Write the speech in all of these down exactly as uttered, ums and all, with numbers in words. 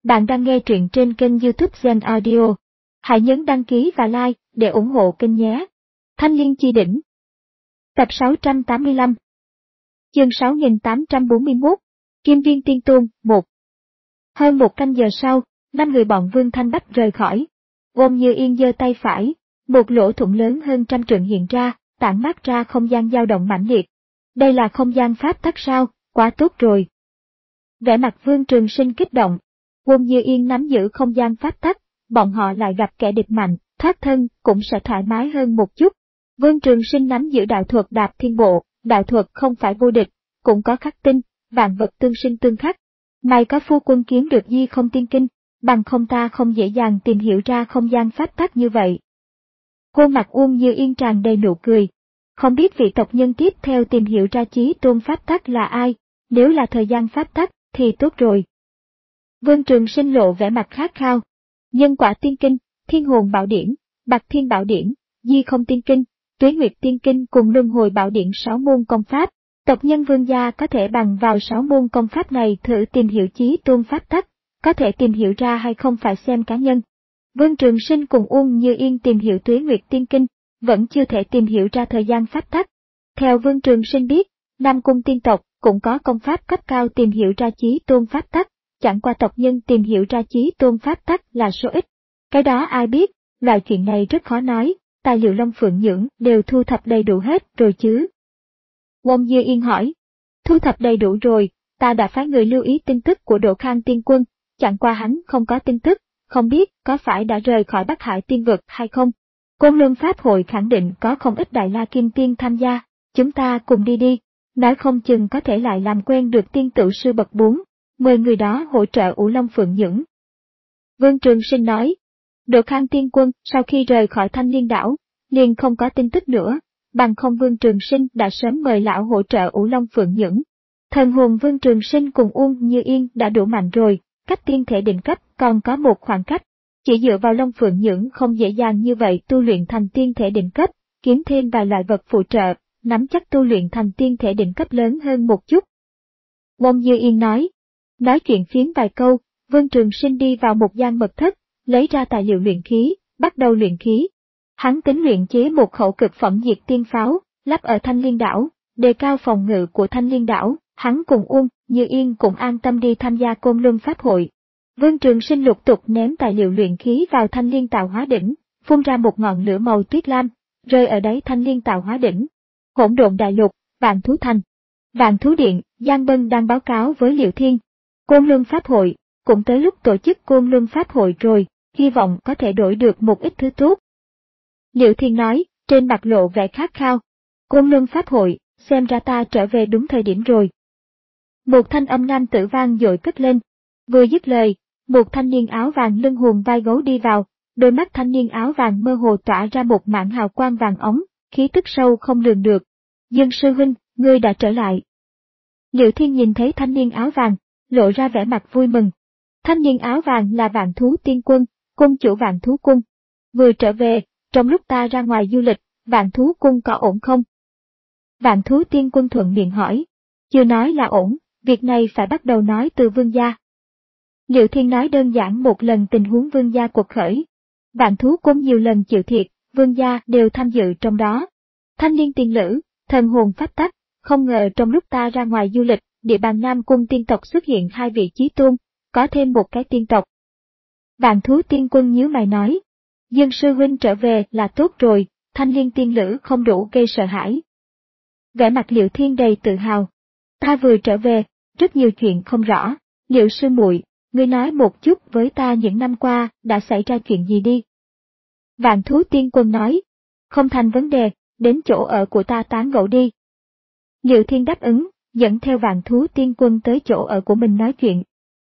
Bạn đang nghe truyện trên kênh YouTube Zen Audio. Hãy nhấn đăng ký và like để ủng hộ kênh nhé. Thanh Liên Chi Đỉnh. Tập sáu trăm tám mươi lăm. Chương sáu nghìn tám trăm bốn mươi mốt. Kim Viên Tiên Tôn, một. Hơn một canh giờ sau, năm người bọn Vương Thanh Bách rời khỏi. Ôn Như Yên giơ tay phải, một lỗ thủng lớn hơn trăm trượng hiện ra, tản mát ra không gian dao động mãnh liệt. Đây là không gian pháp tắc sao, quá tốt rồi. Vẻ mặt Vương Trường Sinh kích động. Ôn Như Yên nắm giữ không gian pháp tắc, bọn họ lại gặp kẻ địch mạnh, thoát thân cũng sẽ thoải mái hơn một chút. Vương Trường Sinh nắm giữ đạo thuật Đạp Thiên Bộ, đạo thuật không phải vô địch, cũng có khắc tinh, vạn vật tương sinh tương khắc. May có Phu Quân kiếm được Di Không Tiên Kinh, bằng không ta không dễ dàng tìm hiểu ra không gian pháp tắc như vậy. Khuôn mặt Ôn Như Yên tràn đầy nụ cười. Không biết vị tộc nhân tiếp theo tìm hiểu ra chí tôn pháp tắc là ai, nếu là thời gian pháp tắc thì tốt rồi. Vương Trường Sinh lộ vẻ mặt khát khao. Nhân Quả Tiên Kinh, Thiên Hồn Bảo Điển, Bạc Thiên Bảo Điển, Di Không Tiên Kinh, Tuế Nguyệt Tiên Kinh cùng Luân Hồi Bảo Điển sáu môn công pháp. Tộc nhân Vương gia có thể bằng vào sáu môn công pháp này thử tìm hiểu chí tôn pháp tắc, có thể tìm hiểu ra hay không phải xem cá nhân. Vương Trường Sinh cùng Ôn Như Yên tìm hiểu Tuế Nguyệt Tiên Kinh, vẫn chưa thể tìm hiểu ra thời gian pháp tắc. Theo Vương Trường Sinh biết, Nam Cung tiên tộc cũng có công pháp cấp cao tìm hiểu ra chí tôn pháp tắc, chẳng qua tộc nhân tìm hiểu ra chí tôn pháp tắc là số ít. Cái đó ai biết, loại chuyện này rất khó nói, tài liệu Long Phượng Nhưỡng đều thu thập đầy đủ hết rồi chứ. Ôn Như Yên hỏi, thu thập đầy đủ rồi, ta đã phái người lưu ý tin tức của Độ Khang Tiên Quân, chẳng qua hắn không có tin tức, không biết có phải đã rời khỏi Bắc Hải Tiên Vực hay không. Côn Luân Pháp Hội khẳng định có không ít Đại La Kim Tiên tham gia, chúng ta cùng đi đi, nói không chừng có thể lại làm quen được tiên tựu sư bậc bốn, mời người đó hỗ trợ Ủ Long Phượng Nhưỡng. Vương Trường Sinh nói, Độ Khang Tiên Quân sau khi rời khỏi Thanh Liên đảo, liền không có tin tức nữa, bằng không Vương Trường Sinh đã sớm mời lão hỗ trợ Ủ Long Phượng Nhưỡng. Thần hồn Vương Trường Sinh cùng Ôn Như Yên đã đủ mạnh rồi, cách tiên thể đỉnh cấp còn có một khoảng cách. Chỉ dựa vào Long Phượng Nhưỡng không dễ dàng như vậy tu luyện thành tiên thể đỉnh cấp, kiếm thêm vài loại vật phụ trợ, nắm chắc tu luyện thành tiên thể đỉnh cấp lớn hơn một chút. Ôn Như Yên nói. Nói chuyện phiếm vài câu, Vương Trường Sinh đi vào một gian mật thất, lấy ra tài liệu luyện khí, bắt đầu luyện khí. Hắn tính luyện chế một khẩu cực phẩm diệt tiên pháo, lắp ở Thanh Liên đảo, đề cao phòng ngự của Thanh Liên đảo. Hắn cùng Ôn Như Yên cũng an tâm đi tham gia Côn Luân Pháp Hội. Vương Trường Sinh lục tục ném tài liệu luyện khí vào Thanh Liên Tạo Hóa Đỉnh, phun ra một ngọn lửa màu tuyết lam, rơi ở đáy Thanh Liên Tạo Hóa Đỉnh. Hỗn Độn Đại Lục, Vạn Thú Thành, Vạn Thú Điện, Giang Bân đang báo cáo với Liệu Thiên. Côn Luân Pháp Hội, cũng tới lúc tổ chức Côn Luân Pháp Hội rồi, hy vọng có thể đổi được một ít thứ tốt. Liệu Thiên nói, trên mặt lộ vẻ khát khao. Côn Luân Pháp Hội, xem ra ta trở về đúng thời điểm rồi. Một thanh âm nam tử vang dội cất lên. Vừa dứt lời, một thanh niên áo vàng lưng hùm vai gấu đi vào, đôi mắt thanh niên áo vàng mơ hồ tỏa ra một mảng hào quang vàng ống, khí tức sâu không lường được. Dương sư huynh, ngươi đã trở lại. Liệu Thiên nhìn thấy thanh niên áo vàng, lộ ra vẻ mặt vui mừng. Thanh niên áo vàng là Vạn Thú Tiên Quân, cung chủ Vạn Thú Cung. Vừa trở về, trong lúc ta ra ngoài du lịch, Vạn Thú Cung có ổn không? Vạn Thú Tiên Quân thuận miệng hỏi. Chưa nói là ổn, việc này phải bắt đầu nói từ vương gia. Liệu Thiên nói đơn giản một lần tình huống vương gia cuộc khởi. Vạn Thú Cung nhiều lần chịu thiệt, vương gia đều tham dự trong đó. Thanh niên tiên lữ, thần hồn pháp tắc, không ngờ trong lúc ta ra ngoài du lịch, địa bàn Nam Cung tiên tộc xuất hiện hai vị chí tôn, có thêm một cái tiên tộc. Vạn Thú Tiên Quân nhíu mày nói, Dương sư huynh trở về là tốt rồi, thanh niên tiên lữ không đủ gây sợ hãi. Vẻ mặt Liệu Thiên đầy tự hào. Ta vừa trở về, rất nhiều chuyện không rõ, Liệu sư muội, ngươi nói một chút với ta những năm qua đã xảy ra chuyện gì đi. Vạn Thú Tiên Quân nói, không thành vấn đề, đến chỗ ở của ta tán gẫu đi. Liệu Thiên đáp ứng, dẫn theo Vạn Thú Tiên Quân tới chỗ ở của mình nói chuyện.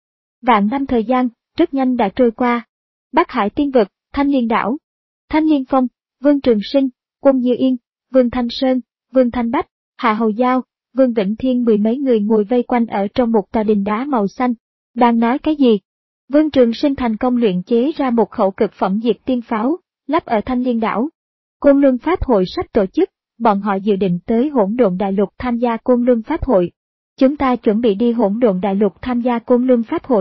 Vạn năm thời gian, rất nhanh đã trôi qua. Bắc Hải Tiên Vực, Thanh Liên đảo, Thanh Liên Phong, Vương Trường Sinh, Ôn Như Yên, Vương Thanh Sơn, Vương Thanh Bách, Hạ Hầu Giao, Vương Vĩnh Thiên mười mấy người ngồi vây quanh ở trong một tòa đình đá màu xanh. Đang nói cái gì? Vương Trường Sinh thành công luyện chế ra một khẩu cực phẩm diệt tiên pháo, lắp ở Thanh Liên đảo. Côn Luân Pháp Hội sắp tổ chức, bọn họ dự định tới Hỗn Độn Đại Lục tham gia Côn Luân Pháp Hội. Chúng ta chuẩn bị đi Hỗn Độn Đại Lục tham gia Côn Luân Pháp Hội,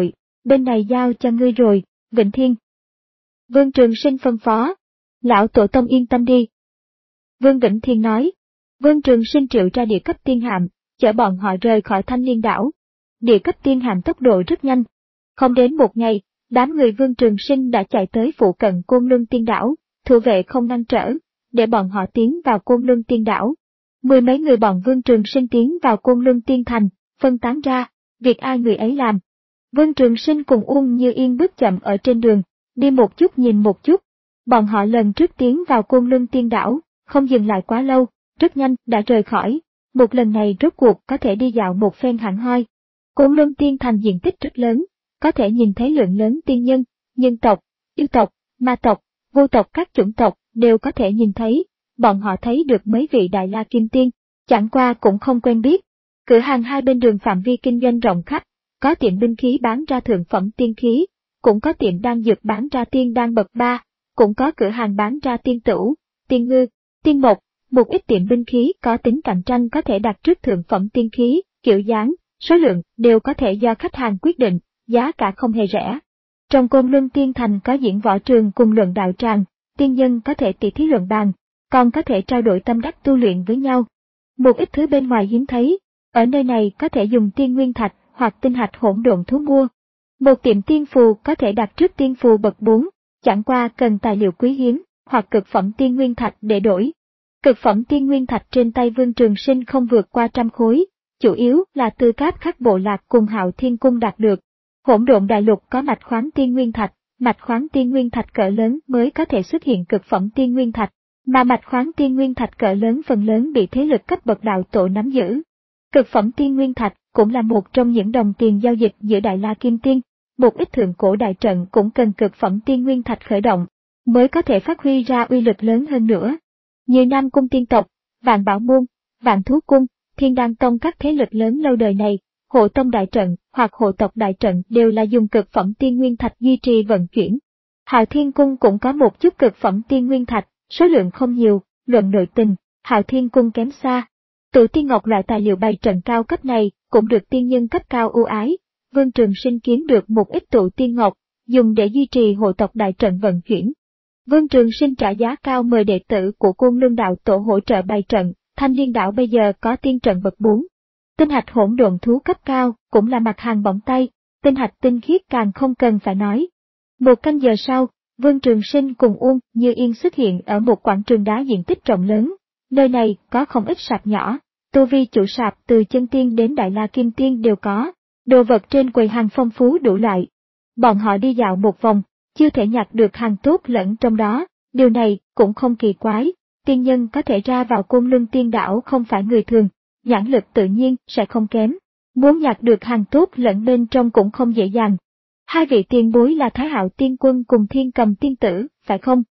bên này giao cho ngươi rồi, Vĩnh Thiên. Vương Trường Sinh phân phó. Lão tổ tông yên tâm đi. Vương Vĩnh Thiên nói. Vương Trường Sinh triệu ra địa cấp tiên hạm, chở bọn họ rời khỏi Thanh Liên đảo. Địa cấp tiên hạm tốc độ rất nhanh. Không đến một ngày, đám người Vương Trường Sinh đã chạy tới phụ cận Côn Luân Tiên đảo, thủ vệ không ngăn trở, để bọn họ tiến vào Côn Luân Tiên đảo. Mười mấy người bọn Vương Trường Sinh tiến vào Côn Luân Tiên thành, phân tán ra, việc ai người ấy làm. Vương Trường Sinh cùng Uông Như Yên bước chậm ở trên đường, đi một chút nhìn một chút. Bọn họ lần trước tiến vào Côn Luân Tiên đảo, không dừng lại quá lâu, rất nhanh đã rời khỏi. Một lần này rốt cuộc có thể đi dạo một phen hẳn hoi. Côn Luân Tiên thành diện tích rất lớn, có thể nhìn thấy lượng lớn tiên nhân, nhân tộc, yêu tộc, ma tộc, vô tộc các chủng tộc đều có thể nhìn thấy. Bọn họ thấy được mấy vị Đại La Kim Tiên, chẳng qua cũng không quen biết. Cửa hàng hai bên đường phạm vi kinh doanh rộng khắp, có tiệm binh khí bán ra thượng phẩm tiên khí, cũng có tiệm đan dược bán ra tiên đan bậc ba, cũng có cửa hàng bán ra tiên tửu, tiên ngư, tiên mộc. Một ít tiệm binh khí có tính cạnh tranh có thể đặt trước thượng phẩm tiên khí, kiểu dáng, số lượng đều có thể do khách hàng quyết định, giá cả không hề rẻ. Trong Côn Luân Tiên thành có diễn võ trường cùng luận đạo tràng, tiên nhân có thể tỷ thí luận bàn, còn có thể trao đổi tâm đắc tu luyện với nhau. Một ít thứ bên ngoài hiếm thấy, ở nơi này có thể dùng tiên nguyên thạch hoặc tinh hạch hỗn độn thú mua. Một tiệm tiên phù có thể đặt trước tiên phù bậc bốn, chẳng qua cần tài liệu quý hiếm hoặc cực phẩm tiên nguyên thạch để đổi. Cực phẩm tiên nguyên thạch trên tay Vương Trường Sinh không vượt qua trăm khối, chủ yếu là từ cáp khắc bộ lạc cùng Hạo Thiên cung đạt được. Hỗn độn đại lục có mạch khoáng tiên nguyên thạch, mạch khoáng tiên nguyên thạch cỡ lớn mới có thể xuất hiện cực phẩm tiên nguyên thạch, mà mạch khoáng tiên nguyên thạch cỡ lớn phần lớn bị thế lực cấp bậc đạo tổ nắm giữ. Cực phẩm tiên nguyên thạch cũng là một trong những đồng tiền giao dịch giữa Đại La Kim Tiên, một ít thượng cổ đại trận cũng cần cực phẩm tiên nguyên thạch khởi động, mới có thể phát huy ra uy lực lớn hơn nữa. Như Nam Cung Tiên tộc, Vạn Bảo môn, Vạn Thú cung, Thiên Đan tông các thế lực lớn lâu đời này, hộ tông đại trận hoặc hộ tộc đại trận đều là dùng cực phẩm tiên nguyên thạch duy trì vận chuyển. Hạo Thiên cung cũng có một chút cực phẩm tiên nguyên thạch, số lượng không nhiều, luận nội tình, Hạo Thiên cung kém xa. Tụ tiên ngọc loại tài liệu bày trận cao cấp này cũng được tiên nhân cấp cao ưu ái. Vương Trường Sinh kiếm được một ít tụ tiên ngọc, dùng để duy trì hộ tộc đại trận vận chuyển. Vương Trường Sinh trả giá cao mời đệ tử của Côn Luân đạo tổ hỗ trợ bày trận, Thanh Liên đảo bây giờ có tiên trận bậc bốn. Tinh hạch hỗn độn thú cấp cao cũng là mặt hàng bỏng tay, tinh hạch tinh khiết càng không cần phải nói. Một canh giờ sau, Vương Trường Sinh cùng Uông Như Yên xuất hiện ở một quảng trường đá diện tích rộng lớn. Nơi này có không ít sạp nhỏ, tu vi chủ sạp từ chân tiên đến Đại La Kim Tiên đều có, đồ vật trên quầy hàng phong phú đủ loại. Bọn họ đi dạo một vòng, chưa thể nhặt được hàng tốt lẫn trong đó, điều này cũng không kỳ quái, tiên nhân có thể ra vào Côn Luân Tiên đảo không phải người thường, nhãn lực tự nhiên sẽ không kém, muốn nhặt được hàng tốt lẫn bên trong cũng không dễ dàng. Hai vị tiền bối là Thái Hạo Tiên Quân cùng Thiên Cầm Tiên Tử, phải không?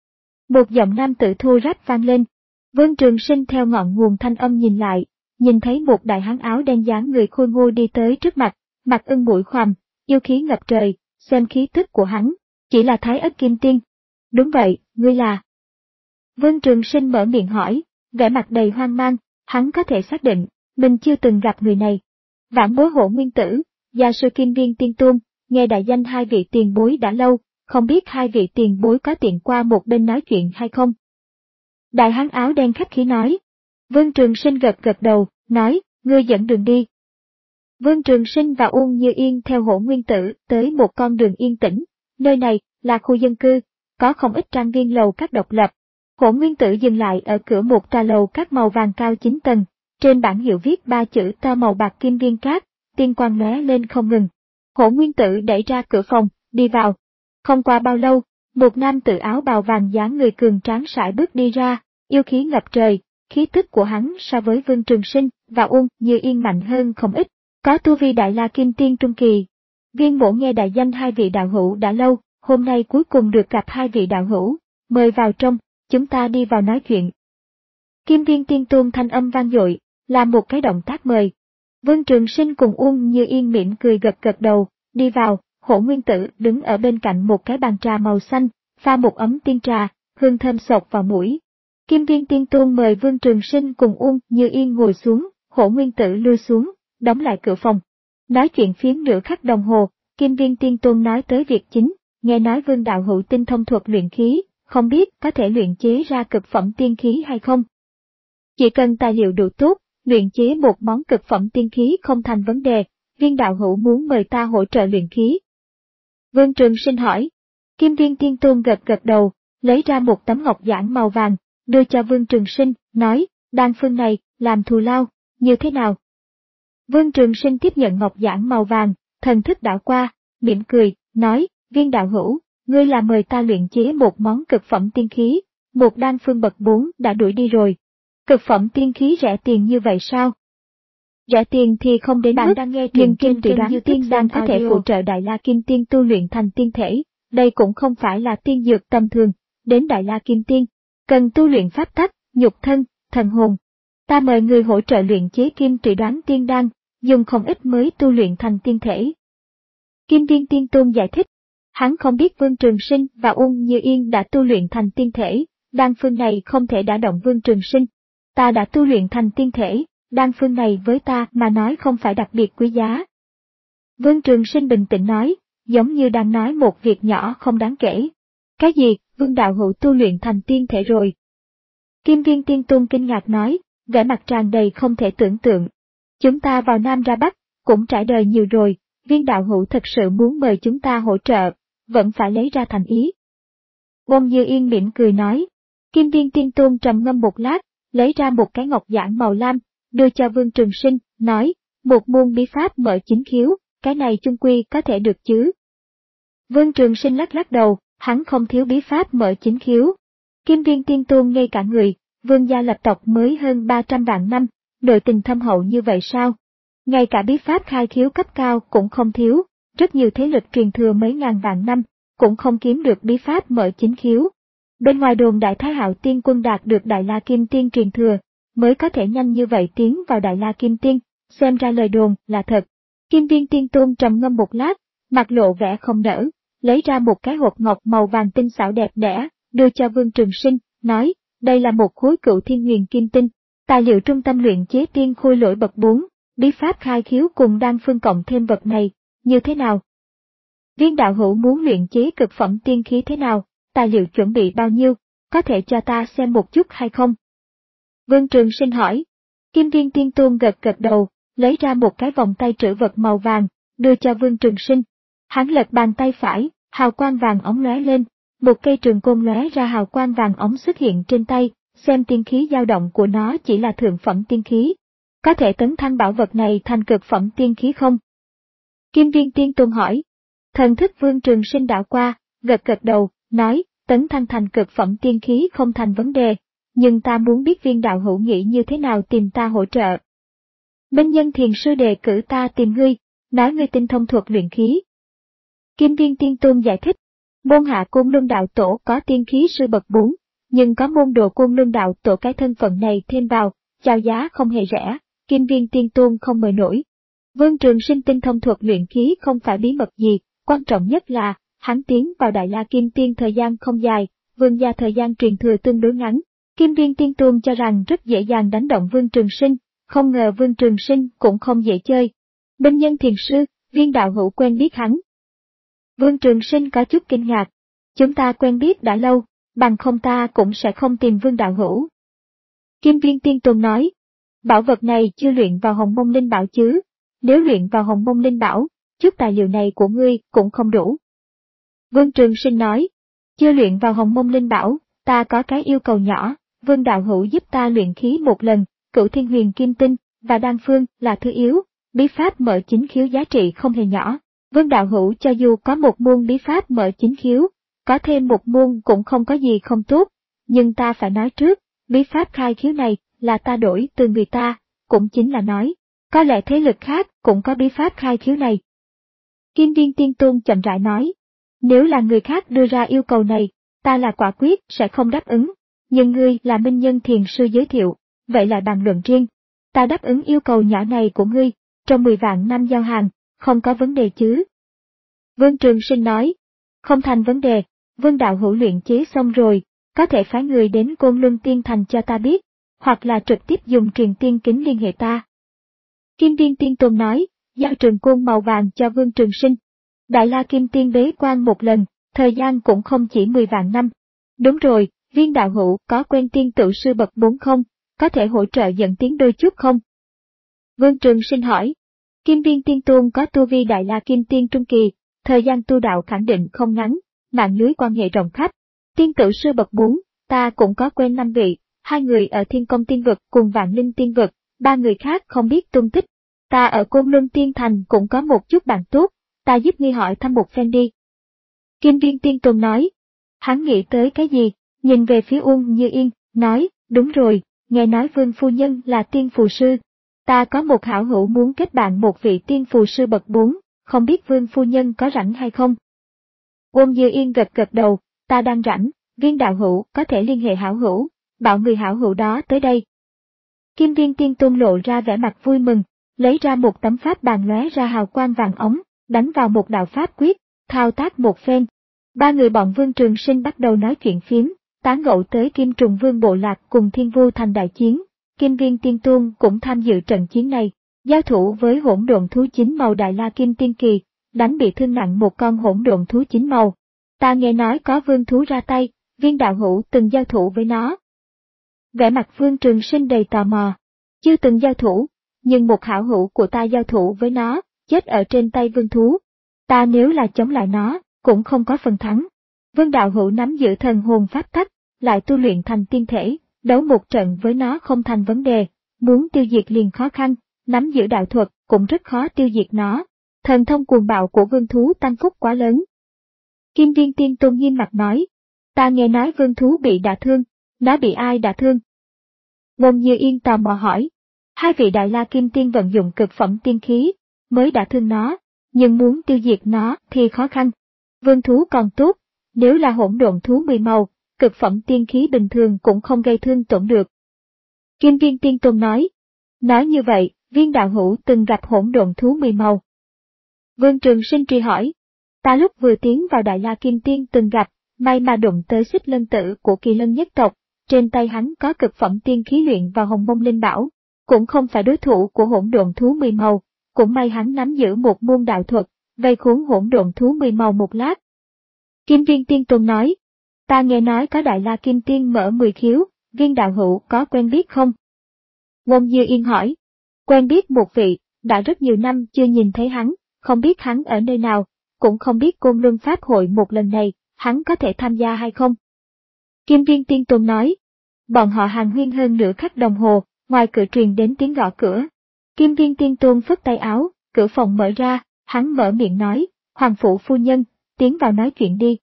Một giọng nam tử thu rách vang lên. Vương Trường Sinh theo ngọn nguồn thanh âm nhìn lại, nhìn thấy một đại hán áo đen dáng người khôi ngô đi tới trước mặt, mặt ưng mũi khoằm, yêu khí ngập trời, xem khí tức của hắn, chỉ là Thái Ất Kim Tiên. Đúng vậy, ngươi là. Vương Trường Sinh mở miệng hỏi, vẻ mặt đầy hoang mang, hắn có thể xác định, mình chưa từng gặp người này. Vãn Bối Hổ Nguyên Tử, gia sư Kim Viên Tiên Tôn, nghe đại danh hai vị tiền bối đã lâu, không biết hai vị tiền bối có tiện qua một bên nói chuyện hay không? Đại hán áo đen khách khí nói. Vương Trường Sinh gật gật đầu, nói, ngươi dẫn đường đi. Vương Trường Sinh và Uông Như Yên theo Hổ Nguyên Tử tới một con đường yên tĩnh, nơi này là khu dân cư, có không ít trang viên lầu các độc lập. Hổ Nguyên Tử dừng lại ở cửa một tòa lầu các màu vàng cao chín tầng, trên bảng hiệu viết ba chữ to màu bạc kim viên cát, tiên quang lóe lên không ngừng. Hổ Nguyên Tử đẩy ra cửa phòng, đi vào. Không qua bao lâu, một nam tử áo bào vàng dáng người cường tráng sải bước đi ra, yêu khí ngập trời, khí tức của hắn so với Vương Trường Sinh và Uông Như Yên mạnh hơn không ít, có tu vi Đại La Kim Tiên trung kỳ. Viên Mỗ nghe đại danh hai vị đạo hữu đã lâu, hôm nay cuối cùng được gặp hai vị đạo hữu, mời vào trong, chúng ta đi vào nói chuyện. Kim Viên Tiên Tôn thanh âm vang dội, làm một cái động tác mời. Vương Trường Sinh cùng Uông Như Yên mỉm cười gật gật đầu, đi vào. Hổ Nguyên Tử đứng ở bên cạnh một cái bàn trà màu xanh, pha một ấm tiên trà, hương thơm sộc vào mũi. Kim Viên Tiên Tôn mời Vương Trường Sinh cùng Uông Như Yên ngồi xuống, Hổ Nguyên Tử lui xuống, đóng lại cửa phòng. Nói chuyện phiếm nửa khắc đồng hồ, Kim Viên Tiên Tôn nói tới việc chính, nghe nói Vương đạo hữu tinh thông thuật luyện khí, không biết có thể luyện chế ra cực phẩm tiên khí hay không? Chỉ cần tài liệu đủ tốt, luyện chế một món cực phẩm tiên khí không thành vấn đề, Viên đạo hữu muốn mời ta hỗ trợ luyện khí. Vương Trường Sinh hỏi. Kim Viên Tiên Tôn gật gật đầu, lấy ra một tấm ngọc giản màu vàng, đưa cho Vương Trường Sinh, nói, đan phương này, làm thù lao, như thế nào? Vương Trường Sinh tiếp nhận ngọc giản màu vàng, thần thức đảo qua, mỉm cười, nói, Viên đạo hữu, ngươi là mời ta luyện chế một món cực phẩm tiên khí, một đan phương bậc bốn đã đuổi đi rồi. Cực phẩm tiên khí rẻ tiền như vậy sao? Rẻ tiền thì không đến mức, đang nghe nhưng kim tự đoán tiên đan có thể phụ trợ Đại La Kim Tiên tu luyện thành tiên thể, đây cũng không phải là tiên dược tầm thường, đến Đại La Kim Tiên, cần tu luyện pháp tắc, nhục thân, thần hồn. Ta mời người hỗ trợ luyện chế kim tự đoán tiên đan, dùng không ít mới tu luyện thành tiên thể. Kim Viên Tiên Tôn giải thích, hắn không biết Vương Trường Sinh và Ung Như Yên đã tu luyện thành tiên thể, đan phương này không thể đả động Vương Trường Sinh. Ta đã tu luyện thành tiên thể, đan phương này với ta mà nói không phải đặc biệt quý giá. Vương Trường Sinh bình tĩnh nói, giống như đang nói một việc nhỏ không đáng kể. Cái gì, Vương đạo hữu tu luyện thành tiên thể rồi? Kim Viên Tiên Tôn kinh ngạc nói, vẻ mặt tràn đầy không thể tưởng tượng. Chúng ta vào Nam ra Bắc, cũng trải đời nhiều rồi, Viên đạo hữu thật sự muốn mời chúng ta hỗ trợ, vẫn phải lấy ra thành ý. Ôn Như Yên mỉm cười nói. Kim Viên Tiên Tôn trầm ngâm một lát, lấy ra một cái ngọc giản màu lam, đưa cho Vương Trường Sinh, nói, một môn bí pháp mở chính khiếu, cái này chung quy có thể được chứ? Vương Trường Sinh lắc lắc đầu, hắn không thiếu bí pháp mở chính khiếu. Kim Viên Tiên Tôn ngây cả người, Vương gia lập tộc mới hơn ba trăm vạn năm, nội tình thâm hậu như vậy sao? Ngay cả bí pháp khai khiếu cấp cao cũng không thiếu, rất nhiều thế lực truyền thừa mấy ngàn vạn năm, cũng không kiếm được bí pháp mở chính khiếu. Bên ngoài đồn Đại Thái Hạo Tiên Quân đạt được Đại La Kim Tiên truyền thừa, mới có thể nhanh như vậy tiến vào Đại La Kim Tiên, xem ra lời đồn là thật. Kim Viên Tiên Tôn trầm ngâm một lát, mặt lộ vẻ không nỡ, lấy ra một cái hộp ngọc màu vàng tinh xảo đẹp đẽ, đưa cho Vương Trường Sinh, nói, đây là một khối cựu thiên huyền kim tinh, tài liệu trung tâm luyện chế tiên khôi lỗi bậc bốn, bí pháp khai khiếu cùng đan phương cộng thêm vật này, như thế nào? Viên đạo hữu muốn luyện chế cực phẩm tiên khí thế nào, tài liệu chuẩn bị bao nhiêu, có thể cho ta xem một chút hay không? Vương Trường Sinh hỏi. Kim Viên Tiên Tôn gật gật đầu, lấy ra một cái vòng tay trữ vật màu vàng, đưa cho Vương Trường Sinh. Hắn lật bàn tay phải, hào quang vàng óng lóe lên, một cây trường côn lóe ra hào quang vàng óng xuất hiện trên tay, xem tiên khí dao động của nó chỉ là thượng phẩm tiên khí. Có thể tấn thăng bảo vật này thành cực phẩm tiên khí không? Kim Viên Tiên Tôn hỏi. Thần thức Vương Trường Sinh đảo qua, gật gật đầu, nói, tấn thăng thành cực phẩm tiên khí không thành vấn đề, nhưng ta muốn biết Viên đạo hữu nghĩ như thế nào tìm ta hỗ trợ. Minh Nhân Thiền Sư đề cử ta tìm ngươi, nói ngươi tinh thông thuật luyện khí. Kim Viên Tiên Tôn giải thích, môn hạ Côn Luân Đạo Tổ có tiên khí sư bậc bốn, nhưng có môn đồ Côn Luân Đạo Tổ cái thân phận này thêm vào, chào giá không hề rẻ, Kim Viên Tiên Tôn không mời nổi. Vương Trường Sinh tinh thông thuật luyện khí không phải bí mật gì, quan trọng nhất là, hắn tiến vào Đại La Kim Tiên thời gian không dài, Vương gia thời gian truyền thừa tương đối ngắn. Kim Viên Tiên Tôn cho rằng rất dễ dàng đánh động Vương Trường Sinh, không ngờ Vương Trường Sinh cũng không dễ chơi. Minh Nhân Thiền Sư, Viên đạo hữu quen biết hắn. Vương Trường Sinh có chút kinh ngạc. Chúng ta quen biết đã lâu, bằng không ta cũng sẽ không tìm Vương đạo hữu. Kim Viên Tiên Tôn nói, bảo vật này chưa luyện vào Hồng Mông Linh Bảo chứ, nếu luyện vào Hồng Mông Linh Bảo, chút tài liệu này của ngươi cũng không đủ. Vương Trường Sinh nói, chưa luyện vào Hồng Mông Linh Bảo, ta có cái yêu cầu nhỏ, Vương đạo hữu giúp ta luyện khí một lần, cửu thiên huyền kim tinh, và đan phương là thứ yếu, bí pháp mở chính khiếu giá trị không hề nhỏ. Vương đạo hữu cho dù có một môn bí pháp mở chính khiếu, có thêm một môn cũng không có gì không tốt, nhưng ta phải nói trước, bí pháp khai khiếu này là ta đổi từ người ta, cũng chính là nói, có lẽ thế lực khác cũng có bí pháp khai khiếu này. Kim Viên Tiên Tôn chậm rãi nói, nếu là người khác đưa ra yêu cầu này, ta là quả quyết sẽ không đáp ứng, nhưng ngươi là Minh Nhân Thiền Sư giới thiệu, vậy lại bàn luận riêng. Ta đáp ứng yêu cầu nhỏ này của ngươi, trong mười vạn năm giao hàng, không có vấn đề chứ? Vương Trường Sinh nói, không thành vấn đề, Vương đạo hữu luyện chế xong rồi, có thể phái người đến Côn Luân Tiên Thành cho ta biết, hoặc là trực tiếp dùng truyền tiên kính liên hệ ta. Kim Viên Tiên Tôn nói, giao trường côn màu vàng cho Vương Trường Sinh. Đại La Kim Tiên bế quan một lần, thời gian cũng không chỉ mười vạn năm. Đúng rồi, Viên đạo hữu có quen tiên tự sư bậc bốn không, có thể hỗ trợ dẫn tiến đôi chút không? Vương Trường Sinh hỏi. Kim Viên Tiên Tôn có tu vi Đại La Kim Tiên trung kỳ, thời gian tu đạo khẳng định không ngắn, mạng lưới quan hệ rộng khắp. Tiên tự sư bậc bốn, ta cũng có quen năm vị, hai người ở Thiên Công Tiên Vực cùng Vạn Linh Tiên Vực, ba người khác không biết tung tích. Ta ở Côn Luân Tiên Thành cũng có một chút bạn tốt, ta giúp ngươi hỏi thăm một phen đi. Kim Viên Tiên Tôn nói. Hắn nghĩ tới cái gì, nhìn về phía Uông Như Yên, nói, đúng rồi, nghe nói Vương phu nhân là tiên phù sư. Ta có một hảo hữu muốn kết bạn một vị tiên phù sư bậc bốn, không biết Vương phu nhân có rảnh hay không? Uông Như Yên gật gật đầu, ta đang rảnh, Viên đạo hữu có thể liên hệ hảo hữu, bảo người hảo hữu đó tới đây. Kim Viên Tiên Tôn lộ ra vẻ mặt vui mừng, lấy ra một tấm pháp bàn lóe ra hào quang vàng ống, đánh vào một đạo pháp quyết, thao tác một phen. Ba người bọn Vương Trường Sinh bắt đầu nói chuyện phiếm, tán gẫu tới Kim Trùng Vương bộ lạc cùng Thiên Vu thành đại chiến. Kim Viên Tiên Tôn cũng tham dự trận chiến này, giao thủ với hỗn độn thú chín màu Đại La Kim Tiên Kỳ, đánh bị thương nặng một con hỗn độn thú chín màu. Ta nghe nói có vương thú ra tay, Viên đạo hữu từng giao thủ với nó. Vẻ mặt Vương Trường Sinh đầy tò mò. Chưa từng giao thủ, nhưng một hảo hữu của ta giao thủ với nó, chết ở trên tay vương thú. Ta nếu là chống lại nó, cũng không có phần thắng. Vương đạo hữu nắm giữ thần hồn pháp tắc, lại tu luyện thành tiên thể, đấu một trận với nó không thành vấn đề, muốn tiêu diệt liền khó khăn, nắm giữ đạo thuật cũng rất khó tiêu diệt nó. Thần thông cuồng bạo của vương thú tăng phúc quá lớn. Kim Viên Tiên Tôn nghiêm mặt nói, ta nghe nói vương thú bị đả thương, nó bị ai đả thương? Ngôn Như Yên tò mò hỏi, hai vị Đại La Kim Tiên vận dụng cực phẩm tiên khí, mới đả thương nó, nhưng muốn tiêu diệt nó thì khó khăn. Vương thú còn tốt, nếu là hỗn độn thú mười màu, cực phẩm tiên khí bình thường cũng không gây thương tổn được. Kim Viên Tiên Tôn nói, nói như vậy, Viên đạo hữu từng gặp hỗn độn thú mười màu. Vương Trường Sinh truy hỏi, ta lúc vừa tiến vào Đại La Kim Tiên từng gặp, may mà đụng tới Xích Lân Tử của Kỳ Lân nhất tộc, trên tay hắn có cực phẩm tiên khí luyện vào Hồng Mông Linh Bảo, cũng không phải đối thủ của hỗn độn thú mười màu, cũng may hắn nắm giữ một môn đạo thuật, vây khốn hỗn độn thú mười màu một lát. Kim Viên Tiên Tôn nói, ta nghe nói có Đại La Kim Tiên mở mười khiếu, Viên đạo hữu có quen biết không? Ngôn Như Yên hỏi, quen biết một vị, đã rất nhiều năm chưa nhìn thấy hắn, không biết hắn ở nơi nào, cũng không biết Côn Luân Pháp hội một lần này, hắn có thể tham gia hay không? Kim Viên Tiên Tôn nói, bọn họ hàn huyên hơn nửa khắc đồng hồ, ngoài cửa truyền đến tiếng gõ cửa. Kim Viên Tiên Tôn phất tay áo, cửa phòng mở ra, hắn mở miệng nói, Hoàng phụ phu nhân, tiến vào nói chuyện đi.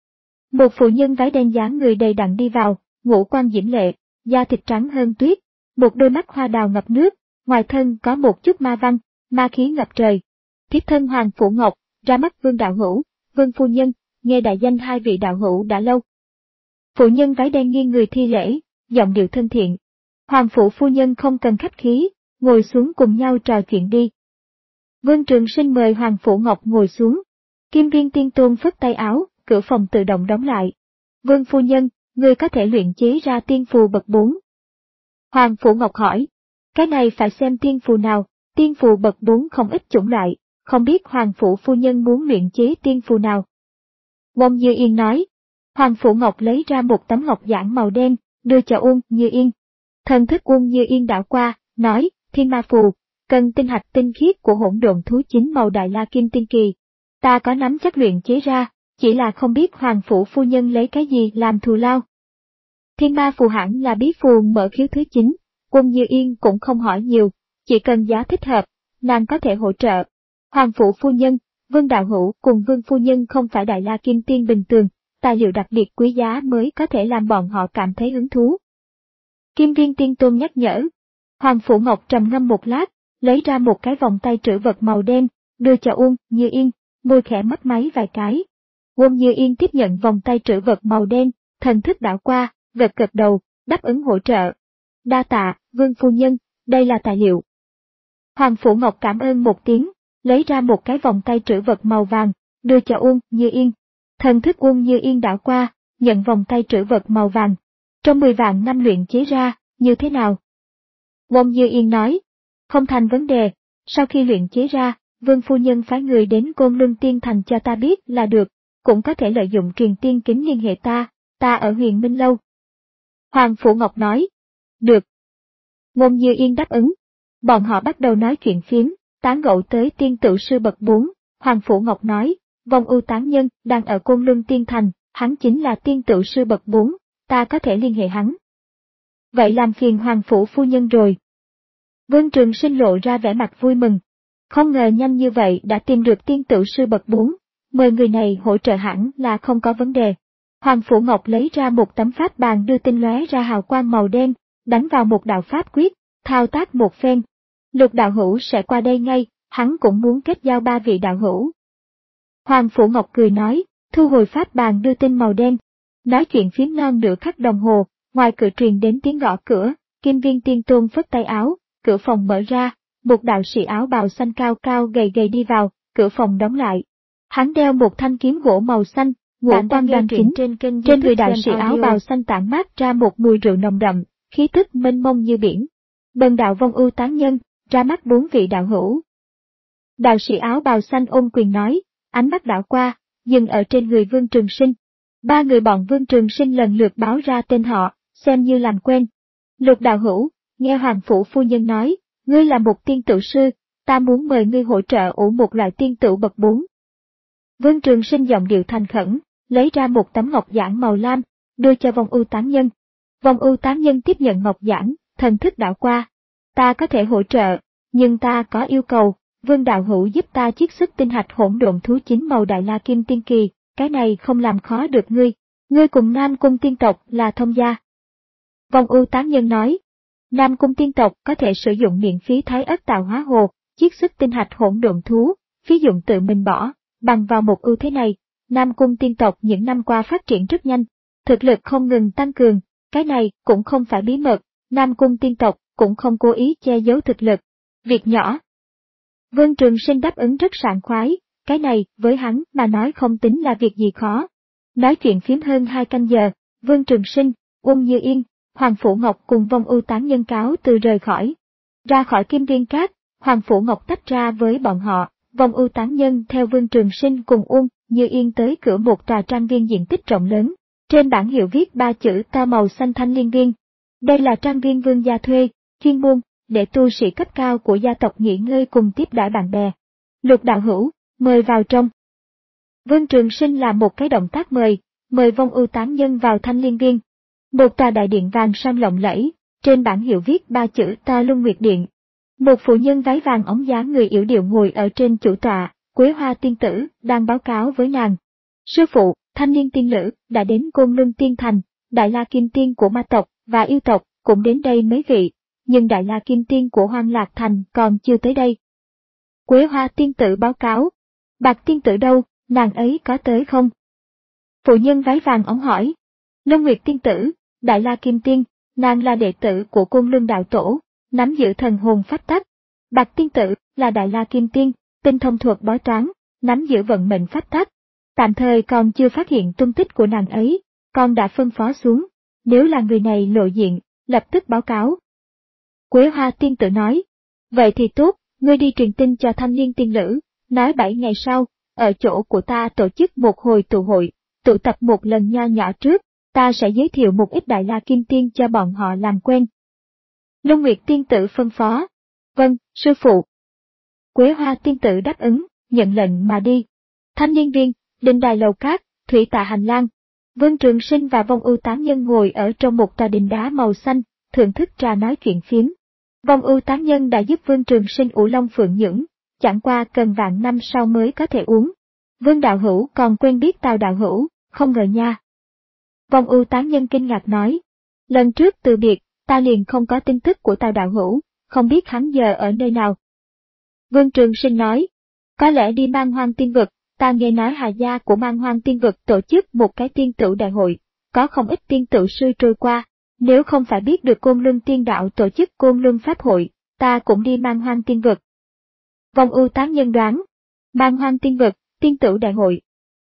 Một phụ nhân váy đen dáng người đầy đặn đi vào, ngũ quan diễm lệ, da thịt trắng hơn tuyết, một đôi mắt hoa đào ngập nước, ngoài thân có một chút ma văn, ma khí ngập trời. Thiếp thân Hoàng Phủ Ngọc, ra mắt Vương đạo hữu, Vương phu nhân, nghe đại danh hai vị đạo hữu đã lâu. Phụ nhân váy đen nghiêng người thi lễ, giọng điệu thân thiện. Hoàng Phủ phu nhân không cần khách khí, ngồi xuống cùng nhau trò chuyện đi. Vương Trường Sinh mời Hoàng Phủ Ngọc ngồi xuống. Kim Viên Tiên Tôn phất tay áo, cửa phòng tự động đóng lại. Vương phu nhân, người có thể luyện chế ra tiên phù bậc bốn. Hoàng Phủ Ngọc hỏi, cái này phải xem tiên phù nào, tiên phù bậc bốn không ít chủng loại, không biết Hoàng Phủ phu nhân muốn luyện chế tiên phù nào. Ngôn Như Yên nói, Hoàng Phủ Ngọc lấy ra một tấm ngọc giản màu đen, đưa cho Uông Như Yên. Thần thức Uông Như Yên đảo qua, nói, thiên ma phù, cần tinh hạch tinh khiết của hỗn độn thú chín màu Đại La Kim Tiên Kỳ. Ta có nắm chắc luyện chế ra, chỉ là không biết Hoàng Phủ phu nhân lấy cái gì làm thù lao. Thiên ma phù hẳn là bí phù mở khiếu thứ chín, Uông Như Yên cũng không hỏi nhiều, chỉ cần giá thích hợp, nàng có thể hỗ trợ. Hoàng Phủ phu nhân, Vương đạo hữu cùng Vương phu nhân không phải Đại La Kim Tiên bình thường, tài liệu đặc biệt quý giá mới có thể làm bọn họ cảm thấy hứng thú. Kim Viên Tiên Tôn nhắc nhở. Hoàng Phủ Ngọc trầm ngâm một lát, lấy ra một cái vòng tay trữ vật màu đen, đưa cho Uông Như Yên, môi khẽ mấp máy vài cái. Uông Như Yên tiếp nhận vòng tay trữ vật màu đen, thần thức đảo qua, gật gật đầu, đáp ứng hỗ trợ. Đa tạ, Vương phu nhân, đây là tài liệu. Hoàng Phủ Ngọc cảm ơn một tiếng, lấy ra một cái vòng tay trữ vật màu vàng, đưa cho Uông Như Yên. Thần thức Uông Như Yên đảo qua, nhận vòng tay trữ vật màu vàng. Trong mười vạn năm luyện chế ra, như thế nào? Uông Như Yên nói, không thành vấn đề, sau khi luyện chế ra, Vương phu nhân phái người đến Côn Luân Tiên Thành cho ta biết là được, cũng có thể lợi dụng truyền tiên kính liên hệ ta, ta ở Huyền Minh Lâu. Hoàng Phủ Ngọc nói, được. Ngôn Như Yên đáp ứng. Bọn họ bắt đầu nói chuyện phiếm, tán gẫu tới tiên tự sư bậc bốn. Hoàng Phủ Ngọc nói, Vong Ưu Tán Nhân đang ở Côn Luân Tiên Thành, hắn chính là tiên tự sư bậc bốn, ta có thể liên hệ hắn. Vậy làm phiền Hoàng Phủ phu nhân rồi. Vương Trường Sinh lộ ra vẻ mặt vui mừng. Không ngờ nhanh như vậy đã tìm được tiên tự sư bậc bốn, mời người này hỗ trợ hẳn là không có vấn đề. Hoàng Phủ Ngọc lấy ra một tấm pháp bàn đưa tinh lóe ra hào quang màu đen, đánh vào một đạo pháp quyết, thao tác một phen. Lục đạo hữu sẽ qua đây ngay, hắn cũng muốn kết giao ba vị đạo hữu. Hoàng Phủ Ngọc cười nói, thu hồi pháp bàn đưa tinh màu đen. Nói chuyện phím non nửa khắc đồng hồ, ngoài cửa truyền đến tiếng gõ cửa, Kim Viên Tiên Tôn phất tay áo, cửa phòng mở ra, một đạo sĩ áo bào xanh cao cao gầy gầy đi vào, cửa phòng đóng lại. Hắn đeo một thanh kiếm gỗ màu xanh, ngũ quan đoan chính, trên, trên người đạo sĩ áo bào xanh tản mát ra một mùi rượu nồng đậm, khí tức mênh mông như biển. Bần đạo Vong Ưu Tán Nhân, ra mắt bốn vị đạo hữu. Đạo sĩ áo bào xanh ôm quyền nói, ánh mắt đảo qua, dừng ở trên người Vương Trường Sinh. Ba người bọn Vương Trường Sinh lần lượt báo ra tên họ, xem như làm quen. Lục đạo hữu, nghe Hoàng Phủ phu nhân nói, ngươi là một tiên tử sư, ta muốn mời ngươi hỗ trợ ủ một loại tiên tử bậc bốn. Vương Trường Sinh giọng điệu thành khẩn, lấy ra một tấm ngọc giản màu lam, đưa cho Vong Ưu Tán Nhân. Vong Ưu Tán Nhân tiếp nhận ngọc giản, thần thức đảo qua. Ta có thể hỗ trợ, nhưng ta có yêu cầu, Vương đạo hữu giúp ta chiết xuất tinh hạch hỗn độn thú chín màu Đại La Kim Tiên Kỳ, cái này không làm khó được ngươi, ngươi cùng Nam Cung tiên tộc là thông gia. Vong Ưu Tán Nhân nói, Nam Cung tiên tộc có thể sử dụng miễn phí thái ất tạo hóa hồ, chiết xuất tinh hạch hỗn độn thú, phí dụng tự mình bỏ, bằng vào một ưu thế này, Nam Cung tiên tộc những năm qua phát triển rất nhanh, thực lực không ngừng tăng cường, cái này cũng không phải bí mật, Nam Cung tiên tộc cũng không cố ý che giấu thực lực. Việc nhỏ. Vương Trường Sinh đáp ứng rất sảng khoái, cái này với hắn mà nói không tính là việc gì khó. Nói chuyện phiếm hơn hai canh giờ, Vương Trường Sinh, Uông Như Yên, Hoàng Phủ Ngọc cùng Vong Ưu Tán Nhân cáo từ rời khỏi. Ra khỏi Kim Viên Cát, Hoàng Phủ Ngọc tách ra với bọn họ, Vong Ưu Tán Nhân theo Vương Trường Sinh cùng Uông Như Yên tới cửa một tòa trang viên diện tích rộng lớn. Trên bảng hiệu viết ba chữ to màu xanh Thanh Liên Viên. Đây là trang viên vương gia thuê, chuyên môn để tu sĩ cấp cao của gia tộc nghỉ ngơi cùng tiếp đãi bạn bè. Lục đạo hữu, mời vào trong. Vương Trường Sinh làm một cái động tác mời, mời Vong Ưu Tán Nhân vào Thanh Liên Viên. Một tòa đại điện vàng son lộng lẫy, trên bảng hiệu viết ba chữ to Luân Nguyệt Điện. Một phụ nhân váy vàng óng dáng người yểu điệu ngồi ở trên chủ tọa, Quế Hoa tiên tử đang báo cáo với nàng. Sư phụ, Thanh Liên tiên nữ đã đến Côn Luân Tiên Thành, Đại La Kim Tiên của ma tộc và yêu tộc cũng đến đây mấy vị, nhưng Đại La Kim Tiên của Hoang Lạc Thành còn chưa tới đây. Quế Hoa tiên tử báo cáo. Bạc tiên tử đâu, nàng ấy có tới không? Phụ nhân váy vàng óng hỏi. Luân Nguyệt tiên tử, Đại La Kim Tiên, nàng là đệ tử của Côn Luân đạo tổ, nắm giữ thần hồn pháp tắc. Bạc tiên tử là Đại La Kim Tiên, tinh thông thuật bói toán, nắm giữ vận mệnh pháp tắc. Tạm thời còn chưa phát hiện tung tích của nàng ấy, con đã phân phó xuống, nếu là người này lộ diện, lập tức báo cáo. Quế Hoa tiên tử nói, vậy thì tốt, ngươi đi truyền tin cho Thanh Liên tiên nữ, nói bảy ngày sau, ở chỗ của ta tổ chức một hồi tụ hội, tụ tập một lần nho nhỏ trước, ta sẽ giới thiệu một ít Đại La Kim Tiên cho bọn họ làm quen. Luân Nguyệt tiên tử phân phó, vâng, sư phụ. Quế Hoa tiên tử đáp ứng, nhận lệnh mà đi. Thanh Liên Viên, đình đài lầu cát, thủy tạ hành lang. Vương Trường Sinh và Vong Ưu Tán Nhân ngồi ở trong một tòa đình đá màu xanh, thưởng thức trà nói chuyện phiếm. Vong Ưu Tán Nhân đã giúp Vương Trường Sinh ủ long phượng nhưỡng, chẳng qua cần vạn năm sau mới có thể uống. Vương đạo hữu còn quen biết Tào đạo hữu, không ngờ nha. Vong Ưu Tán Nhân kinh ngạc nói, lần trước từ biệt, ta liền không có tin tức của Tào đạo hữu, không biết hắn giờ ở nơi nào. Vương Trường Sinh nói, có lẽ đi Man Hoang Tiên Vực, ta nghe nói Hà gia của Man Hoang Tiên Vực tổ chức một cái tiên tửu đại hội, có không ít tiên tửu sư trôi qua, nếu không phải biết được Côn Luân Tiên Đạo tổ chức Côn Luân Pháp hội, ta cũng đi Man Hoang Tiên Vực. Vong Ưu Tán Nhân đoán, Man Hoang Tiên Vực, tiên tửu đại hội.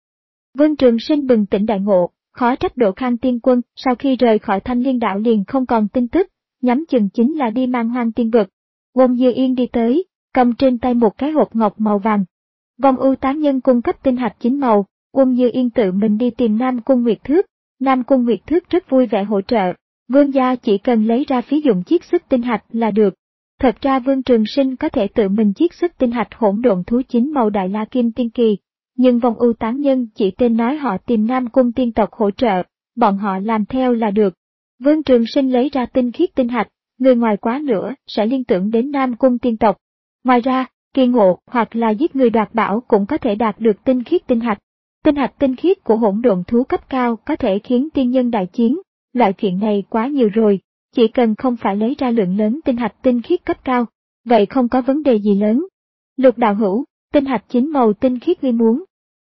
Vương Trường Sinh bừng tỉnh đại ngộ, khó trách Đỗ Khang Tiên Quân sau khi rời khỏi Thanh Liên Đạo liền không còn tin tức, nhắm chừng chính là đi Man Hoang Tiên Vực. Uông Như Yên đi tới, cầm trên tay một cái hộp ngọc màu vàng. Vong ưu tán nhân cung cấp tinh hạch chín màu, Uông Như Yên tự mình đi tìm Nam Cung Nguyệt Thước. Nam Cung Nguyệt Thước rất vui vẻ hỗ trợ, vương gia chỉ cần lấy ra phí dụng chiết xuất tinh hạch là được. Thật ra Vương Trường Sinh có thể tự mình chiết xuất tinh hạch hỗn độn thú chín màu Đại La Kim Tiên Kỳ, nhưng vong ưu tán nhân chỉ tên nói họ tìm Nam Cung tiên tộc hỗ trợ, bọn họ làm theo là được. Vương Trường Sinh lấy ra tinh khiết tinh hạch, người ngoài quá nữa sẽ liên tưởng đến Nam Cung tiên tộc. Ngoài ra, kỳ ngộ hoặc là giết người đoạt bảo cũng có thể đạt được tinh khiết tinh hạch. Tinh hạch tinh khiết của hỗn độn thú cấp cao có thể khiến tiên nhân đại chiến, loại chuyện này quá nhiều rồi, chỉ cần không phải lấy ra lượng lớn tinh hạch tinh khiết cấp cao, vậy không có vấn đề gì lớn. Lục đạo hữu, tinh hạch chín màu tinh khiết ngươi muốn.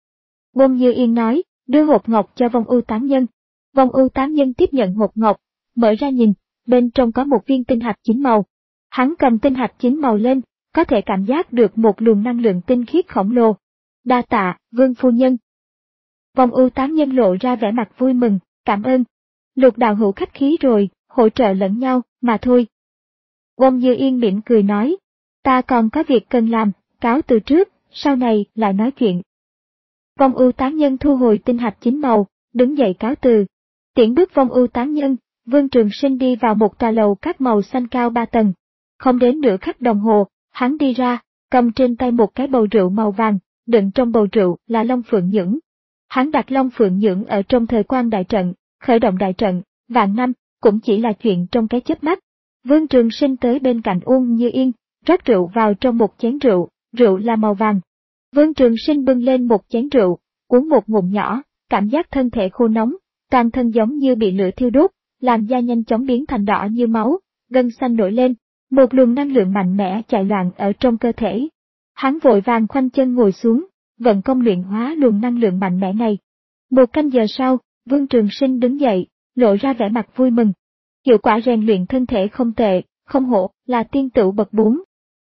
Uông Như Yên nói, đưa hộp ngọc cho vong ưu tán nhân. Vong ưu tán nhân tiếp nhận hộp ngọc, mở ra nhìn, bên trong có một viên tinh hạch chín màu. Hắn cầm tinh hạch chín màu lên, có thể cảm giác được một luồng năng lượng tinh khiết khổng lồ. Đa tạ, Vương phu nhân. Vong ưu tán nhân lộ ra vẻ mặt vui mừng, cảm ơn. Lục đạo hữu khách khí rồi, hỗ trợ lẫn nhau, mà thôi. Uông Như Yên mỉm cười nói, ta còn có việc cần làm, cáo từ trước, sau này lại nói chuyện. Vong ưu tán nhân thu hồi tinh hạch chín màu, đứng dậy cáo từ. Tiễn bước vong ưu tán nhân, Vương Trường Sinh đi vào một tòa lầu các màu xanh cao ba tầng. Không đến nửa khắc đồng hồ, hắn đi ra, cầm trên tay một cái bầu rượu màu vàng, đựng trong bầu rượu là Long Phượng Nhưỡng. Hắn đặt Long Phượng Nhưỡng ở trong thời quan đại trận, khởi động đại trận, vạn năm, cũng chỉ là chuyện trong cái chớp mắt. Vương Trường Sinh tới bên cạnh Uông Như Yên, rót rượu vào trong một chén rượu, rượu là màu vàng. Vương Trường Sinh bưng lên một chén rượu, uống một ngụm nhỏ, cảm giác thân thể khô nóng, toàn thân giống như bị lửa thiêu đốt, làn da nhanh chóng biến thành đỏ như máu, gân xanh nổi lên, một luồng năng lượng mạnh mẽ chạy loạn ở trong cơ thể. Hắn vội vàng khoanh chân ngồi xuống, vận công luyện hóa luồng năng lượng mạnh mẽ này. Một canh giờ sau, Vương Trường Sinh đứng dậy, lộ ra vẻ mặt vui mừng. Hiệu quả rèn luyện thân thể không tệ, không hổ là tiên tửu bậc bốn.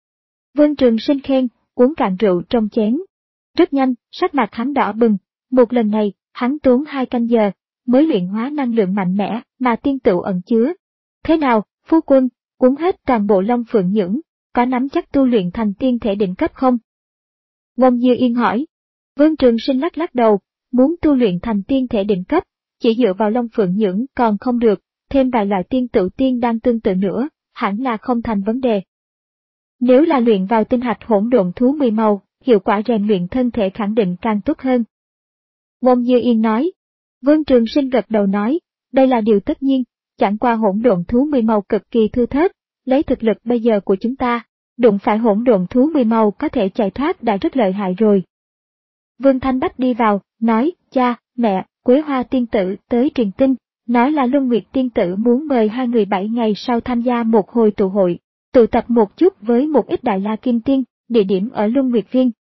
Vương Trường Sinh khen, uống cạn rượu trong chén. Rất nhanh, sắc mặt hắn đỏ bừng, một lần này, hắn tốn hai canh giờ, mới luyện hóa năng lượng mạnh mẽ mà tiên tửu ẩn chứa. Thế nào, phu quân, uống hết toàn bộ Long Phượng Nhưỡng, có nắm chắc tu luyện thành tiên thể đỉnh cấp không? Uông Như Yên hỏi. Vương Trường Sinh lắc lắc đầu, muốn tu luyện thành tiên thể đỉnh cấp, chỉ dựa vào Long Phượng Nhưỡng còn không được, thêm vài loại tiên tửu tiên đang tương tự nữa, hẳn là không thành vấn đề. Nếu là luyện vào tinh hạch hỗn độn thú mười màu, hiệu quả rèn luyện thân thể khẳng định càng tốt hơn. Uông Như Yên nói. Vương Trường Sinh gật đầu nói, đây là điều tất nhiên, chẳng qua hỗn độn thú mười màu cực kỳ thưa thớt, lấy thực lực bây giờ của chúng ta, đụng phải hỗn độn thú mười màu có thể chạy thoát đã rất lợi hại rồi. Vương Thanh Bách đi vào, nói, cha, mẹ, Quế Hoa tiên tử tới truyền tin, nói là Luân Nguyệt tiên tử muốn mời hai người bảy ngày sau tham gia một hồi tụ hội, tụ tập một chút với một ít Đại La Kim Tiên, địa điểm ở Luân Nguyệt Viên.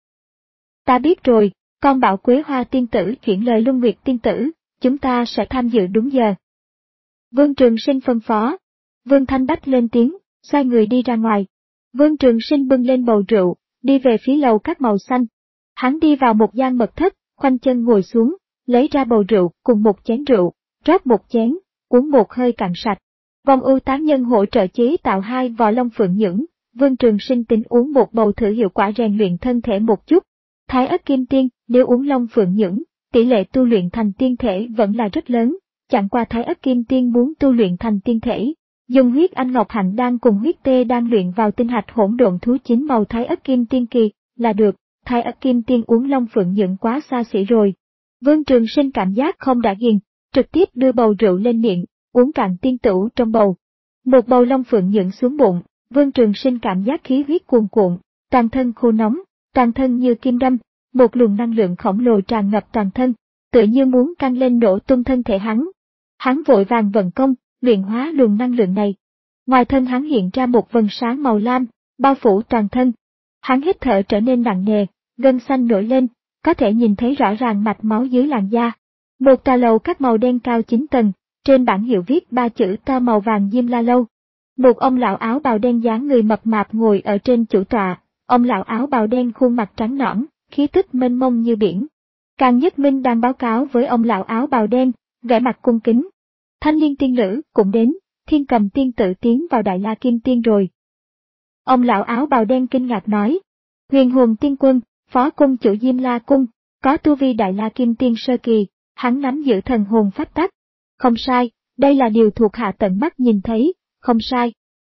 Ta biết rồi, con bảo Quế Hoa tiên tử chuyển lời Luân Nguyệt tiên tử, chúng ta sẽ tham dự đúng giờ. Vương Trường Sinh phân phó. Vương Thanh Bách lên tiếng, xoay người đi ra ngoài. Vương Trường Sinh bưng lên bầu rượu, đi về phía lầu các màu xanh. Hắn đi vào một gian mật thất, khoanh chân ngồi xuống, lấy ra bầu rượu cùng một chén rượu, rót một chén, uống một hơi cạn sạch. Vong ưu tán nhân hỗ trợ chế tạo hai vò Long Phượng Nhưỡng, Vương Trường Sinh tính uống một bầu thử hiệu quả rèn luyện thân thể một chút. Thái ất kim tiên, nếu uống Long Phượng Nhưỡng, tỷ lệ tu luyện thành tiên thể vẫn là rất lớn, chẳng qua Thái ất kim tiên muốn tu luyện thành tiên thể, dùng huyết anh ngọc hạnh đan cùng huyết tê đan luyện vào tinh hạch hỗn độn thú chín màu Thái ất kim tiên kỳ là được. Thái ất kim tiên uống Long Phượng Nhưỡng quá xa xỉ rồi. Vương Trường Sinh cảm giác không đã ghiền, trực tiếp đưa bầu rượu lên miệng, uống cạn tiên tửu trong bầu. Một bầu Long Phượng Nhưỡng xuống bụng, Vương Trường Sinh cảm giác khí huyết cuồn cuộn, toàn thân khô nóng, toàn thân như kim đâm, một luồng năng lượng khổng lồ tràn ngập toàn thân, tựa như muốn căng lên nổ tung thân thể hắn. Hắn vội vàng vận công, luyện hóa luồng năng lượng này. Ngoài thân hắn hiện ra một vầng sáng màu lam, bao phủ toàn thân. Hắn hít thở trở nên nặng nề, gân xanh nổi lên, có thể nhìn thấy rõ ràng mạch máu dưới làn da. Một tòa lầu các màu đen cao chín tầng, trên bảng hiệu viết ba chữ to màu vàng Diêm La Lâu. Một ông lão áo bào đen dáng người mập mạp ngồi ở trên chủ tọa, ông lão áo bào đen khuôn mặt trắng nõn, khí tức mênh mông như biển. Càng Nhất Minh đang báo cáo với ông lão áo bào đen, vẻ mặt cung kính. Thanh Liên tiên nữ cũng đến, Thiên Cầm tiên tự tiến vào Đại La Kim Tiên rồi. Ông lão áo bào đen kinh ngạc nói. Huyền Hồn Tiên Quân, phó cung chủ Diêm La Cung, có tu vi Đại La Kim Tiên sơ kỳ, hắn nắm giữ thần hồn pháp tắc. Không sai, đây là điều thuộc hạ tận mắt nhìn thấy, không sai.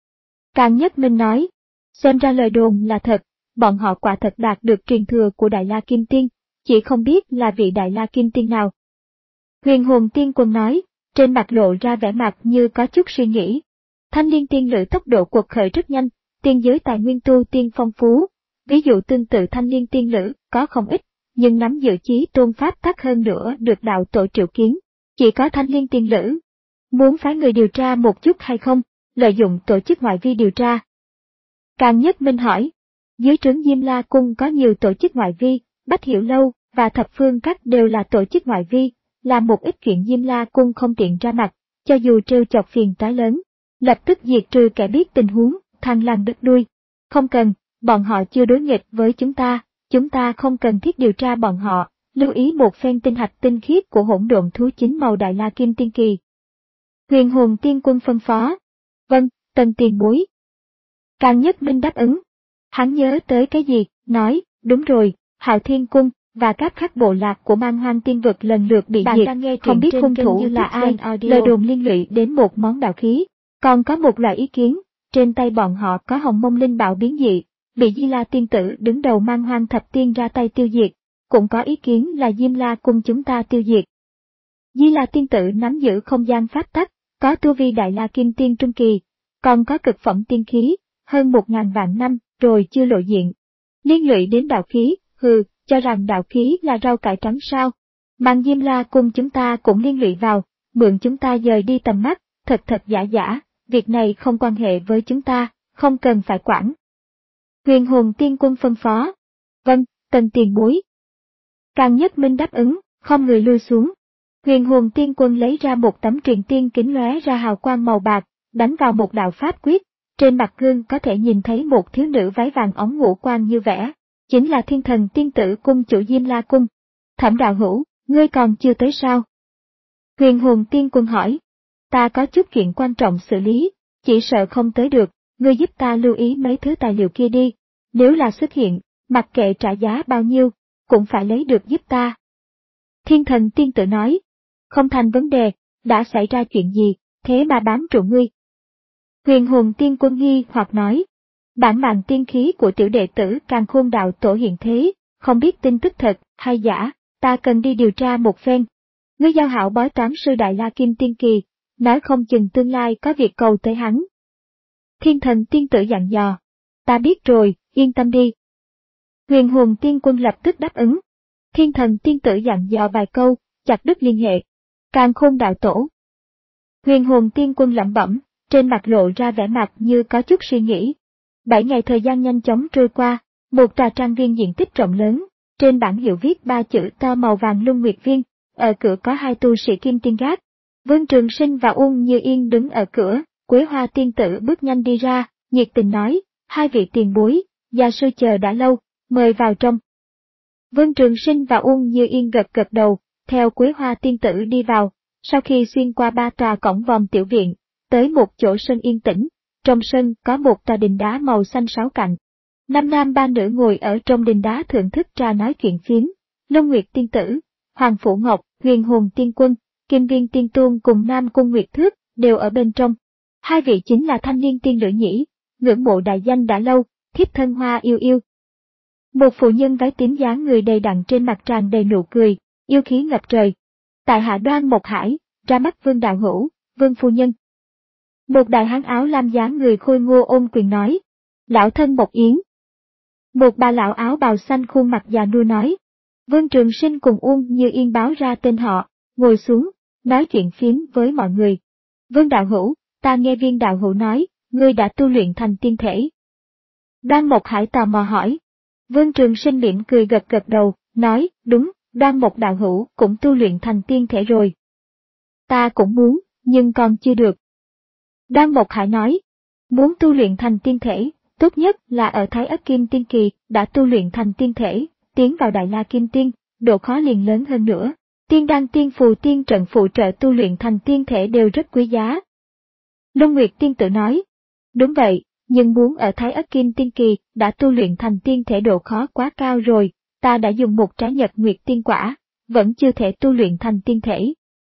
Càng Nhất Minh nói, xem ra lời đồn là thật, bọn họ quả thật đạt được truyền thừa của Đại La Kim Tiên, chỉ không biết là vị Đại La Kim Tiên nào. Huyền Hồn Tiên Quân nói, trên mặt lộ ra vẻ mặt như có chút suy nghĩ. Thanh Liên Tiên Lữ tốc độ cuộc khởi rất nhanh, tiên giới tài nguyên tu tiên phong phú, ví dụ tương tự Thanh Liên Tiên Lữ có không ít, nhưng nắm giữ chí tôn pháp tắc hơn nữa được đạo tổ triệu kiến, chỉ có Thanh Liên Tiên Lữ. Muốn phái người điều tra một chút hay không, lợi dụng tổ chức ngoại vi điều tra. Càng Nhất Minh hỏi, dưới trướng Diêm La Cung có nhiều tổ chức ngoại vi, Bách Hiểu Lâu và Thập Phương Các đều là tổ chức ngoại vi, làm một ít chuyện Diêm La Cung không tiện ra mặt, cho dù trêu chọc phiền toái lớn, lập tức diệt trừ kẻ biết tình huống, thằng lằn đứt đuôi. Không cần, bọn họ chưa đối nghịch với chúng ta, chúng ta không cần thiết điều tra bọn họ, lưu ý một phen tinh hạch tinh khiết của hỗn độn thú chính màu Đại La Kim Tiên Kỳ. Huyền Hồn Tiên Quân phân phó. Vâng, Tần tiền bối. Càng Nhất Minh đáp ứng. Hắn nhớ tới cái gì, nói, đúng rồi, Hạo Thiên Cung và các khắc bộ lạc của Man Hoang Tiên Vực lần lượt bị diệt, không biết hung thủ là ai, lời đồn liên lụy đến một món đạo khí. Còn có một loại ý kiến, trên tay bọn họ có hồng mông linh bảo biến dị, bị Di La Tiên Tử đứng đầu Man Hoang Thập Tiên ra tay tiêu diệt, cũng có ý kiến là Diêm La Cung chúng ta tiêu diệt. Di La Tiên Tử nắm giữ không gian pháp tắc, có tu vi Đại La Kim Tiên trung kỳ, còn có cực phẩm tiên khí, hơn một ngàn vạn năm, rồi chưa lộ diện. Liên lụy đến đạo khí, hừ, cho rằng đạo khí là rau cải trắng sao. Mang Diêm La Cung chúng ta cũng liên lụy vào, mượn chúng ta dời đi tầm mắt, thật thật giả giả, việc này không quan hệ với chúng ta, không cần phải quản. Huyền Hồn Tiên Quân phân phó. Vâng, Tần tiền bối. Càng Nhất Minh đáp ứng, không người lui xuống. Huyền Hồn Tiên Quân lấy ra một tấm truyền tiên kính lóe ra hào quang màu bạc, đánh vào một đạo pháp quyết, trên mặt gương có thể nhìn thấy một thiếu nữ váy vàng óng ngũ quan như vẽ, chính là Thiên Thần Tiên Tử Cung chủ Diêm La Cung. Thẩm đạo hữu, ngươi còn chưa tới sao? Huyền Hồn Tiên Quân hỏi. Ta có chút chuyện quan trọng xử lý, chỉ sợ không tới được, ngươi giúp ta lưu ý mấy thứ tài liệu kia đi, nếu là xuất hiện, mặc kệ trả giá bao nhiêu, cũng phải lấy được giúp ta. Thiên Thần Tiên Tử nói, không thành vấn đề, đã xảy ra chuyện gì, thế mà bám trụ ngươi. Huyền Hồn Tiên Quân nghi hoặc nói, bản mạng tiên khí của tiểu đệ tử Càn Khôn đạo tổ hiện thế, không biết tin tức thật hay giả, ta cần đi điều tra một phen. Ngươi giao hảo bói toán sư Đại La Kim Tiên Kỳ, nói không chừng tương lai có việc cầu tới hắn. Thiên Thần Tiên Tử dặn dò, ta biết rồi, yên tâm đi. Huyền Hồn Tiên Quân lập tức đáp ứng. Thiên Thần Tiên Tử dặn dò vài câu, chặt đứt liên hệ. Càn Khôn đạo tổ. Huyền Hồn Tiên Quân lẩm bẩm, trên mặt lộ ra vẻ mặt như có chút suy nghĩ. Bảy ngày thời gian nhanh chóng trôi qua, một tòa trang viên diện tích rộng lớn, trên bảng hiệu viết ba chữ to màu vàng Luân Nguyệt Viên, ở cửa có hai tu sĩ kim tiên gác. Vương Trường Sinh và Uông Như Yên đứng ở cửa, Quế Hoa Tiên Tử bước nhanh đi ra, nhiệt tình nói, hai vị tiền bối, gia sư chờ đã lâu, mời vào trong. Vương Trường Sinh và Uông Như Yên gật gật đầu, theo Quế Hoa Tiên Tử đi vào, sau khi xuyên qua ba tòa cổng vòm tiểu viện, tới một chỗ sân yên tĩnh, trong sân có một tòa đình đá màu xanh sáu cạnh. Năm nam ba nữ ngồi ở trong đình đá thưởng thức trà nói chuyện phiếm, Long Nguyệt Tiên Tử, Hoàng Phủ Ngọc, Huyền Hồn Tiên Quân, Kim Viên Tiên Tôn cùng Nam Cung Nguyệt Thước, đều ở bên trong. Hai vị chính là thanh niên tiên nữ nhỉ, ngưỡng mộ đại danh đã lâu, thiếp thân Hoa yêu yêu. Một phụ nhân váy tím dáng người đầy đặn trên mặt tràn đầy nụ cười, yêu khí ngập trời. Tại hạ Đoan Mộc Hải, ra mắt Vương đạo hữu, Vương phu nhân. Một đại hán áo lam dáng người khôi ngô ôm quyền nói, lão thân Mộc Yến. Một bà lão áo bào xanh khuôn mặt già nua nói, Vương Trường Sinh cùng Uông Như Yên báo ra tên họ, ngồi xuống, nói chuyện phiếm với mọi người. Vương đạo hữu, ta nghe Viên đạo hữu nói, ngươi đã tu luyện thành tiên thể. Đoan Mộc Hải tò mò hỏi. Vương Trường Sinh mỉm cười gật gật đầu, nói, đúng, Đoan Mộc đạo hữu cũng tu luyện thành tiên thể rồi. Ta cũng muốn, nhưng còn chưa được. Đoan Mộc Hải nói, muốn tu luyện thành tiên thể, tốt nhất là ở Thái Ất Kim Tiên Kỳ đã tu luyện thành tiên thể, tiến vào Đại La Kim Tiên, độ khó liền lớn hơn nữa. Tiên đan tiên phù tiên trận phụ trợ tu luyện thành tiên thể đều rất quý giá. Long Nguyệt Tiên Tử nói, đúng vậy, nhưng muốn ở Thái Ất Kim Tiên Kỳ đã tu luyện thành tiên thể độ khó quá cao rồi, ta đã dùng một trái nhật nguyệt tiên quả, vẫn chưa thể tu luyện thành tiên thể.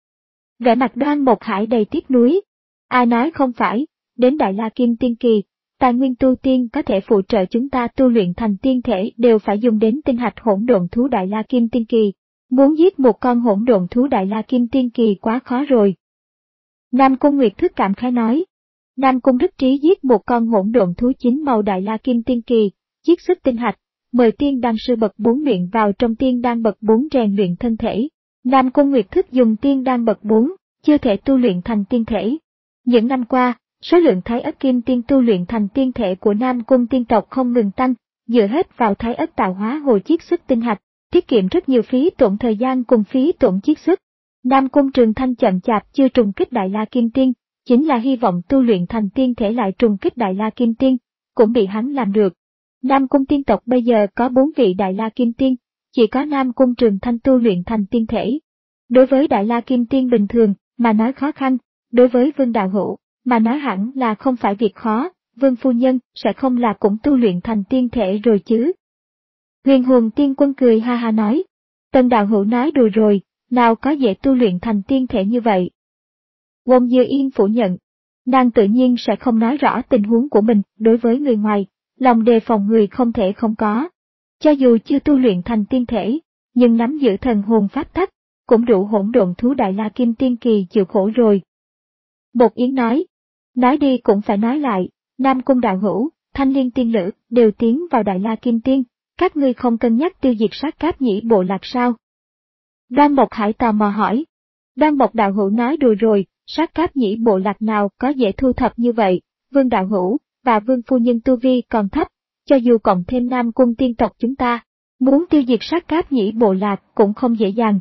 Vẻ mặt Đoan Mộc Hải đầy tiếc nuối. Ai nói không phải, đến Đại La Kim Tiên Kỳ, tài nguyên tu tiên có thể phụ trợ chúng ta tu luyện thành tiên thể đều phải dùng đến tinh hạch hỗn độn thú Đại La Kim Tiên Kỳ. Muốn giết một con hỗn độn thú Đại La Kim Tiên Kỳ quá khó rồi. Nam Cung Nguyệt Thức cảm khái nói. Nam Cung rất trí giết một con hỗn độn thú chín màu Đại La Kim Tiên Kỳ, chiết xuất tinh hạch, mời tiên đan sư bậc bốn luyện vào trong tiên đan bậc bốn rèn luyện thân thể. Nam Cung Nguyệt Thức dùng tiên đan bậc bốn, chưa thể tu luyện thành tiên thể. Những năm qua, số lượng Thái Ất Kim Tiên tu luyện thành tiên thể của Nam Cung tiên tộc không ngừng tăng, dựa hết vào Thái Ất tạo hóa hồ chiết xuất tinh hạch, tiết kiệm rất nhiều phí tổn thời gian cùng phí tổn chiết xuất. Nam Cung Trường Thanh chậm chạp chưa trùng kích Đại La Kim Tiên, chính là hy vọng tu luyện thành tiên thể lại trùng kích Đại La Kim Tiên, cũng bị hắn làm được. Nam Cung tiên tộc bây giờ có bốn vị Đại La Kim Tiên, chỉ có Nam Cung Trường Thanh tu luyện thành tiên thể. Đối với Đại La Kim Tiên bình thường, mà nói khó khăn, đối với Vương Đạo Hữu, mà nói hẳn là không phải việc khó, Vương Phu Nhân sẽ không là cũng tu luyện thành tiên thể rồi chứ. Huyền Hồn Tiên Quân cười ha ha nói, Tần Đạo Hữu nói đùa rồi, nào có dễ tu luyện thành tiên thể như vậy. Wong Dư Yên phủ nhận, nàng tự nhiên sẽ không nói rõ tình huống của mình đối với người ngoài, lòng đề phòng người không thể không có. Cho dù chưa tu luyện thành tiên thể, nhưng nắm giữ thần hồn pháp tắc, cũng đủ hỗn độn thú Đại La Kim Tiên Kỳ chịu khổ rồi. Bột Yến nói, nói đi cũng phải nói lại, Nam Cung Đạo Hữu, Thanh Liên Tiên Lữ đều tiến vào Đại La Kim Tiên, các ngươi không cân nhắc tiêu diệt sát cáp nhĩ bộ lạc sao? Đoan Mộc Hải tò mò hỏi. Đoan Mộc Đạo Hữu nói đùa rồi, sát cáp nhĩ bộ lạc nào có dễ thu thập như vậy, Vương Đạo Hữu và Vương Phu Nhân tu vi còn thấp, cho dù cộng thêm Nam Cung tiên tộc chúng ta, muốn tiêu diệt sát cáp nhĩ bộ lạc cũng không dễ dàng.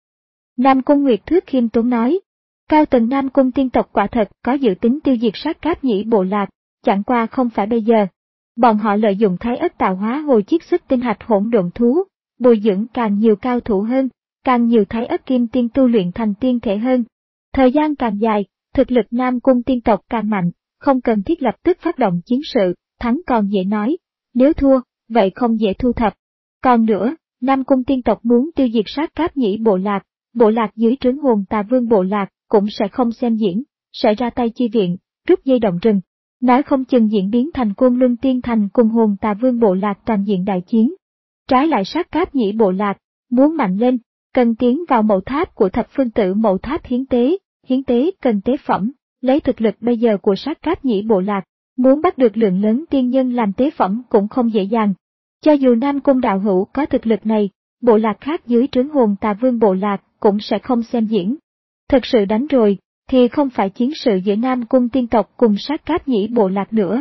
Nam Cung Nguyệt Thước khiêm tốn nói, cao tầng Nam Cung tiên tộc quả thật có dự tính tiêu diệt sát cáp nhĩ bộ lạc, chẳng qua không phải bây giờ. Bọn họ lợi dụng Thái Ất tạo hóa hồ chiết xuất tinh hạch hỗn độn thú, bồi dưỡng càng nhiều cao thủ hơn, càng nhiều Thái Ất Kim Tiên tu luyện thành tiên thể hơn. Thời gian càng dài, thực lực Nam Cung tiên tộc càng mạnh, không cần thiết lập tức phát động chiến sự, thắng còn dễ nói, nếu thua, vậy không dễ thu thập. Còn nữa, Nam Cung tiên tộc muốn tiêu diệt sát cáp nhĩ bộ lạc, bộ lạc dưới trướng hồn tà vương bộ lạc cũng sẽ không xem diễn, sẽ ra tay chi viện, rút dây động rừng. Nói không chừng diễn biến thành Côn Luân Tiên Thành cùng hồn tà vương bộ lạc toàn diện đại chiến. Trái lại sát cáp nhĩ bộ lạc, muốn mạnh lên, cần tiến vào mộ tháp của thập phương tử mộ tháp hiến tế, hiến tế cần tế phẩm, lấy thực lực bây giờ của sát cáp nhĩ bộ lạc, muốn bắt được lượng lớn tiên nhân làm tế phẩm cũng không dễ dàng. Cho dù Nam Cung Đạo Hữu có thực lực này, bộ lạc khác dưới trướng hồn tà vương bộ lạc cũng sẽ không xem diễn. Thực sự đánh rồi, thì không phải chiến sự giữa Nam Cung tiên tộc cùng sát cáp nhĩ bộ lạc nữa.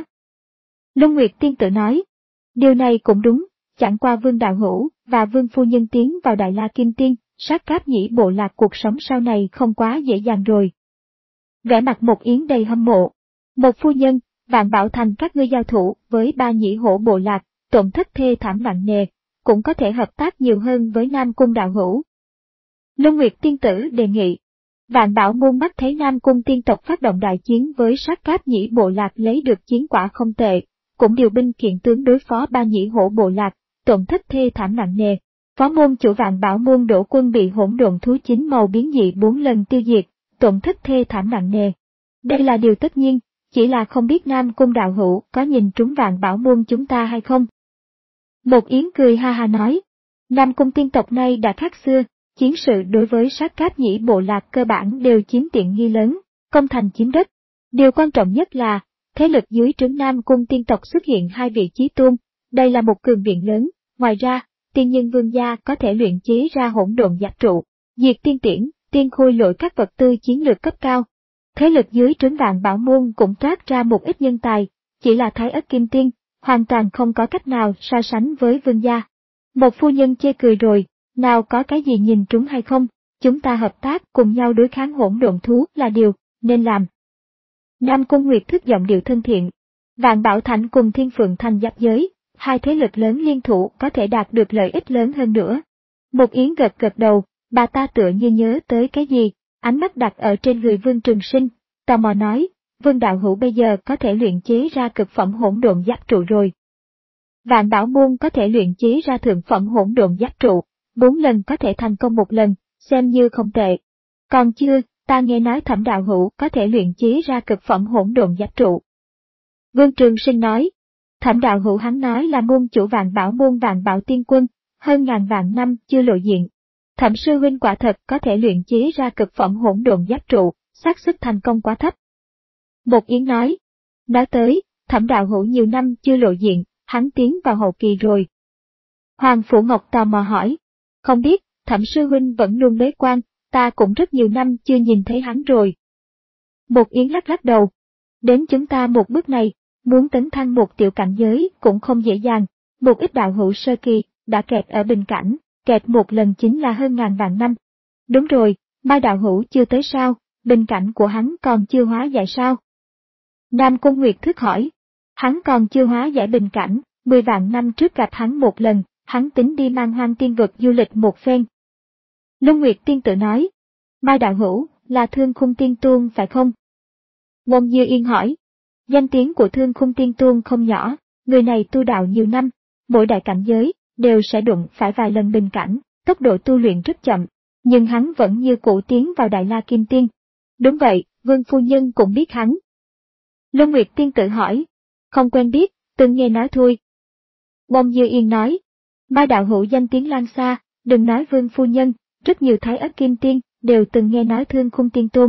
Luân Nguyệt Tiên Tử nói, điều này cũng đúng, chẳng qua Vương Đạo Hữu và Vương Phu Nhân tiến vào Đại La Kim Tiên, sát cáp nhĩ bộ lạc cuộc sống sau này không quá dễ dàng rồi. Vẻ mặt Một Yến đầy hâm mộ. Một Phu Nhân, Vạn Bảo Thành các ngươi giao thủ với ba nhĩ hổ bộ lạc, tổn thất thê thảm nặng nề, cũng có thể hợp tác nhiều hơn với Nam Cung Đạo Hữu. Luân Nguyệt Tiên Tử đề nghị. Vạn Bảo Môn mắt thấy Nam Cung tiên tộc phát động đại chiến với sát cáp nhĩ bộ lạc lấy được chiến quả không tệ, cũng điều binh kiện tướng đối phó ba nhĩ hổ bộ lạc, tổn thất thê thảm nặng nề. Phó môn chủ Vạn Bảo Môn Đỗ Quân bị hỗn độn thú chín màu biến dị bốn lần tiêu diệt, tổn thất thê thảm nặng nề. Đây là điều tất nhiên, chỉ là không biết Nam Cung Đạo Hữu có nhìn trúng Vạn Bảo Môn chúng ta hay không. Một Yến cười ha ha nói, Nam Cung tiên tộc nay đã khác xưa. Chiến sự đối với sát cáp nhĩ bộ lạc cơ bản đều chiếm tiện nghi lớn, công thành chiếm đất. Điều quan trọng nhất là, thế lực dưới trướng Nam Cung tiên tộc xuất hiện hai vị chí tôn, đây là một cường viện lớn. Ngoài ra, tiên nhân vương gia có thể luyện chế ra hỗn độn giáp trụ, diệt tiên tiễn, tiên khôi lỗi các vật tư chiến lược cấp cao. Thế lực dưới trướng Vạn Bảo Môn cũng toát ra một ít nhân tài, chỉ là Thái Ất Kim Tiên, hoàn toàn không có cách nào so sánh với vương gia. Một Phu Nhân chê cười rồi. Nào có cái gì nhìn trúng hay không, chúng ta hợp tác cùng nhau đối kháng hỗn độn thú là điều nên làm. Nam Cung Nguyệt Thức giọng điệu thân thiện. Vạn Bảo Thành cùng Thiên Phượng Thành giáp giới, hai thế lực lớn liên thủ có thể đạt được lợi ích lớn hơn nữa. Một Yến gật gật đầu, bà ta tựa như nhớ tới cái gì, ánh mắt đặt ở trên người Vương Trường Sinh, tò mò nói, Vương đạo hữu bây giờ có thể luyện chế ra cực phẩm hỗn độn giáp trụ rồi. Vạn Bảo môn có thể luyện chế ra thượng phẩm hỗn độn giáp trụ, bốn lần có thể thành công một lần, xem như không tệ. Còn chưa, ta nghe nói Thẩm đạo hữu có thể luyện chế ra cực phẩm hỗn độn giáp trụ. Vương Trường Sinh nói, Thẩm đạo hữu hắn nói là môn chủ Vạn Bảo môn Vạn Bảo tiên quân, hơn ngàn vạn năm chưa lộ diện. Thẩm sư huynh quả thật có thể luyện chế ra cực phẩm hỗn độn giáp trụ, xác suất thành công quá thấp. Một Yến nói, nói tới, Thẩm đạo hữu nhiều năm chưa lộ diện, hắn tiến vào hậu kỳ rồi. Hoàng Phủ Ngọc tò mò hỏi, không biết, Thẩm sư huynh vẫn luôn bế quan, ta cũng rất nhiều năm chưa nhìn thấy hắn rồi. Một Yến lắc lắc đầu, đến chúng ta một bước này, muốn tấn thăng một tiểu cảnh giới cũng không dễ dàng, một ít đạo hữu sơ kỳ, đã kẹt ở bình cảnh, kẹt một lần chính là hơn ngàn vạn năm. Đúng rồi, Mai đạo hữu chưa tới sao, bình cảnh của hắn còn chưa hóa giải sao? Nam Cung Nguyệt thức hỏi, hắn còn chưa hóa giải bình cảnh, mười vạn năm trước gặp hắn một lần, hắn tính đi mang hoang tiên vực du lịch một phen. Luân Nguyệt tiên tự nói, Mai đạo hữu, là Thương Khung Tiên Tôn phải không? Ngôn Như Yên hỏi, danh tiếng của Thương Khung Tiên Tôn không nhỏ, người này tu đạo nhiều năm, mỗi đại cảnh giới, đều sẽ đụng phải vài lần bình cảnh, tốc độ tu luyện rất chậm, nhưng hắn vẫn như cũ tiến vào Đại La Kim Tiên. Đúng vậy, Vương phu nhân cũng biết hắn. Luân Nguyệt tiên tự hỏi, không quen biết, từng nghe nói thôi. Ngôn Như Yên nói, Mai đạo hữu danh tiếng lan xa, đừng nói Vương phu nhân, rất nhiều Thái Ất Kim Tiên đều từng nghe nói Thương Khung Tiên Tôn.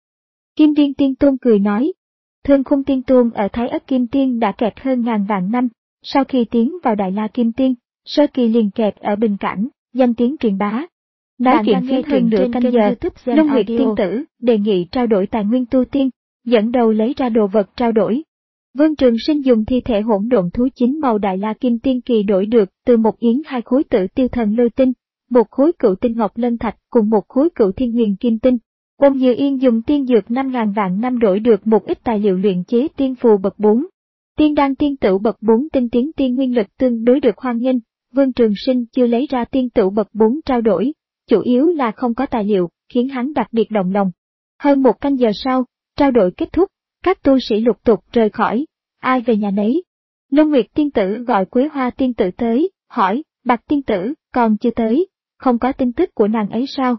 Kim Tiên Tiên Tôn cười nói, Thương Khung Tiên Tôn ở Thái Ất Kim Tiên đã kẹt hơn ngàn vạn năm, sau khi tiến vào Đại La Kim Tiên, sơ kỳ liền kẹt ở bình cảnh, danh tiếng truyền bá. Nói Bạn chuyện phím hơn nửa canh giờ, Luân Nguyệt tiên tử đề nghị trao đổi tài nguyên tu tiên, dẫn đầu lấy ra đồ vật trao đổi. Vương Trường Sinh dùng thi thể hỗn độn thú chín màu Đại La Kim Tiên kỳ đổi được từ một yến hai khối Tử Tiêu Thần Lôi Tinh, một khối Cựu Tinh Ngọc Lân Thạch cùng một khối Cựu Thiên Huyền Kim Tinh. Ôn Như Yên dùng tiên dược năm ngàn vạn năm đổi được một ít tài liệu luyện chế tiên phù bậc bốn. Tiên đan tiên tửu bậc bốn tinh tiến tiên nguyên lực tương đối được hoan nghênh, Vương Trường Sinh chưa lấy ra tiên tửu bậc bốn trao đổi, chủ yếu là không có tài liệu, khiến hắn đặc biệt động lòng. Hơn một canh giờ sau, trao đổi kết thúc, các tu sĩ lục tục rời khỏi, ai về nhà nấy. Luân Nguyệt tiên tử gọi Quế Hoa tiên tử tới, hỏi, Bạch tiên tử, còn chưa tới, không có tin tức của nàng ấy sao?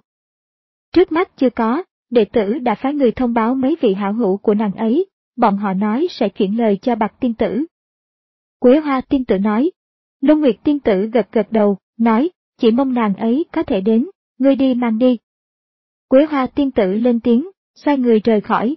Trước mắt chưa có, đệ tử đã phái người thông báo mấy vị hảo hữu của nàng ấy, bọn họ nói sẽ chuyển lời cho Bạch tiên tử. Quế Hoa tiên tử nói. Luân Nguyệt tiên tử gật gật đầu, nói, chỉ mong nàng ấy có thể đến, ngươi đi mang đi. Quế Hoa tiên tử lên tiếng, xoay người rời khỏi.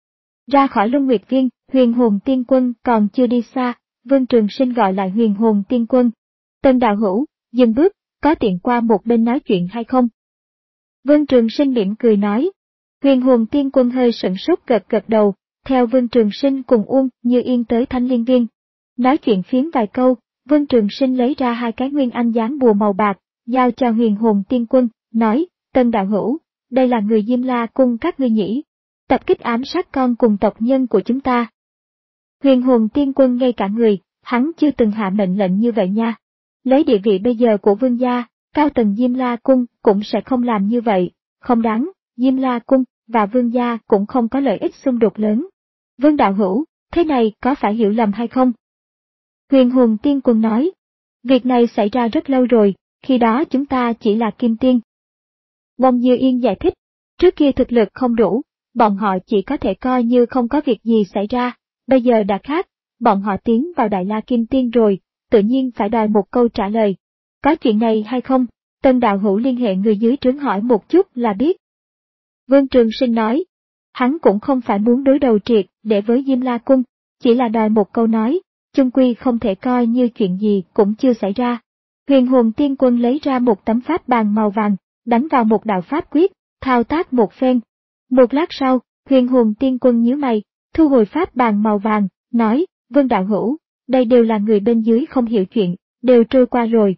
Ra khỏi Luân Nguyệt viên, Huyền Hồn tiên quân còn chưa đi xa, Vương Trường Sinh gọi lại Huyền Hồn tiên quân. Tân đạo hữu, dừng bước, có tiện qua một bên nói chuyện hay không? Vương Trường Sinh mỉm cười nói. Huyền Hồn tiên quân hơi sửng sốt gật gật đầu, theo Vương Trường Sinh cùng Uông Như Yên tới Thanh Liên viên. Nói chuyện phiếm vài câu, Vương Trường Sinh lấy ra hai cái nguyên anh dán bùa màu bạc, giao cho Huyền Hồn tiên quân, nói, Tân đạo hữu, đây là người Diêm La cung các ngươi nhỉ, tập kích ám sát con cùng tộc nhân của chúng ta. Huyền Hồn tiên quân ngay cả người, hắn chưa từng hạ mệnh lệnh như vậy nha. Lấy địa vị bây giờ của vương gia, cao tầng Diêm La cung cũng sẽ không làm như vậy, không đáng, Diêm La cung và vương gia cũng không có lợi ích xung đột lớn. Vương đạo hữu, thế này có phải hiểu lầm hay không? Huyền Hồn tiên quân nói, việc này xảy ra rất lâu rồi, khi đó chúng ta chỉ là kim tiên. Ngôn Như Yên giải thích, trước kia thực lực không đủ, bọn họ chỉ có thể coi như không có việc gì xảy ra, bây giờ đã khác, bọn họ tiến vào Đại La Kim Tiên rồi, tự nhiên phải đòi một câu trả lời. Có chuyện này hay không? Tân đạo hữu liên hệ người dưới trướng hỏi một chút là biết. Vương Trường Sinh nói, hắn cũng không phải muốn đối đầu triệt để với Diêm La cung, chỉ là đòi một câu nói, chung quy không thể coi như chuyện gì cũng chưa xảy ra. Huyền Hồn tiên quân lấy ra một tấm pháp bàn màu vàng, đánh vào một đạo pháp quyết, thao tác một phen. Một lát sau, Huyền Hồn tiên quân nhíu mày, thu hồi pháp bàn màu vàng, nói, Vương đạo hữu, đây đều là người bên dưới không hiểu chuyện, đều trôi qua rồi.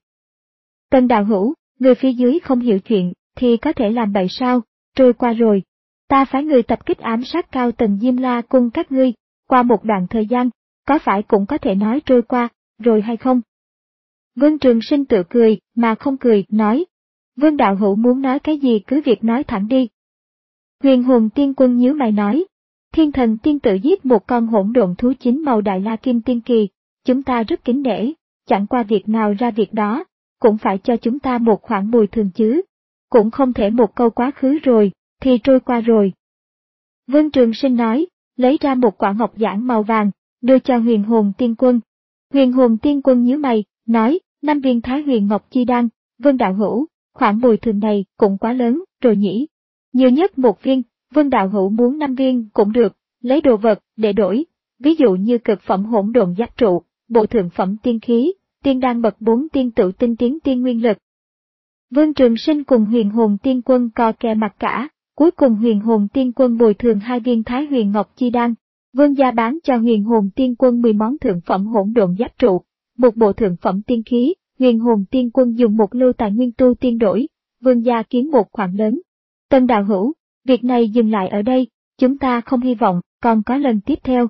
Tân đạo hữu, người phía dưới không hiểu chuyện, thì có thể làm bậy sao, trôi qua rồi. Ta phái người tập kích ám sát cao tầng Diêm La cung các ngươi, qua một đoạn thời gian, có phải cũng có thể nói trôi qua, rồi hay không? Vương Trường Sinh tự cười, mà không cười, nói. Vương đạo hữu muốn nói cái gì cứ việc nói thẳng đi. Huyền Hồn tiên quân nhíu mày nói. Thiên thần tiên tự giết một con hỗn độn thú chín màu Đại La Kim Tiên Kỳ, chúng ta rất kính nể, chẳng qua việc nào ra việc đó, cũng phải cho chúng ta một khoản bồi thường chứ, cũng không thể một câu quá khứ rồi, thì trôi qua rồi. Vương Trường Sinh nói, lấy ra một quả ngọc giản màu vàng, đưa cho Huyền Hồn Tiên Quân. Huyền Hồn Tiên Quân nhíu mày, nói, năm viên Thái Huyền Ngọc Chi Đan, Vương đạo hữu, khoản bồi thường này cũng quá lớn, rồi nhỉ. Nhiều nhất một viên, Vương đạo hữu muốn năm viên cũng được, lấy đồ vật để đổi, ví dụ như cực phẩm hỗn độn giáp trụ, bộ thượng phẩm tiên khí, tiên đan bậc bốn tiên tự tinh tiến tiên nguyên lực. Vương Trường Sinh cùng Huyền Hồn Tiên Quân co kè mặt cả, cuối cùng Huyền Hồn Tiên Quân bồi thường hai viên Thái Huyền Ngọc Chi Đan. Vương gia bán cho Huyền Hồn Tiên Quân mười món thượng phẩm hỗn độn giáp trụ, một bộ thượng phẩm tiên khí, Huyền Hồn Tiên Quân dùng một lưu tài nguyên tu tiên đổi, Vương gia kiếm một khoản lớn. Tân đạo hữu, việc này dừng lại ở đây, chúng ta không hy vọng còn có lần tiếp theo.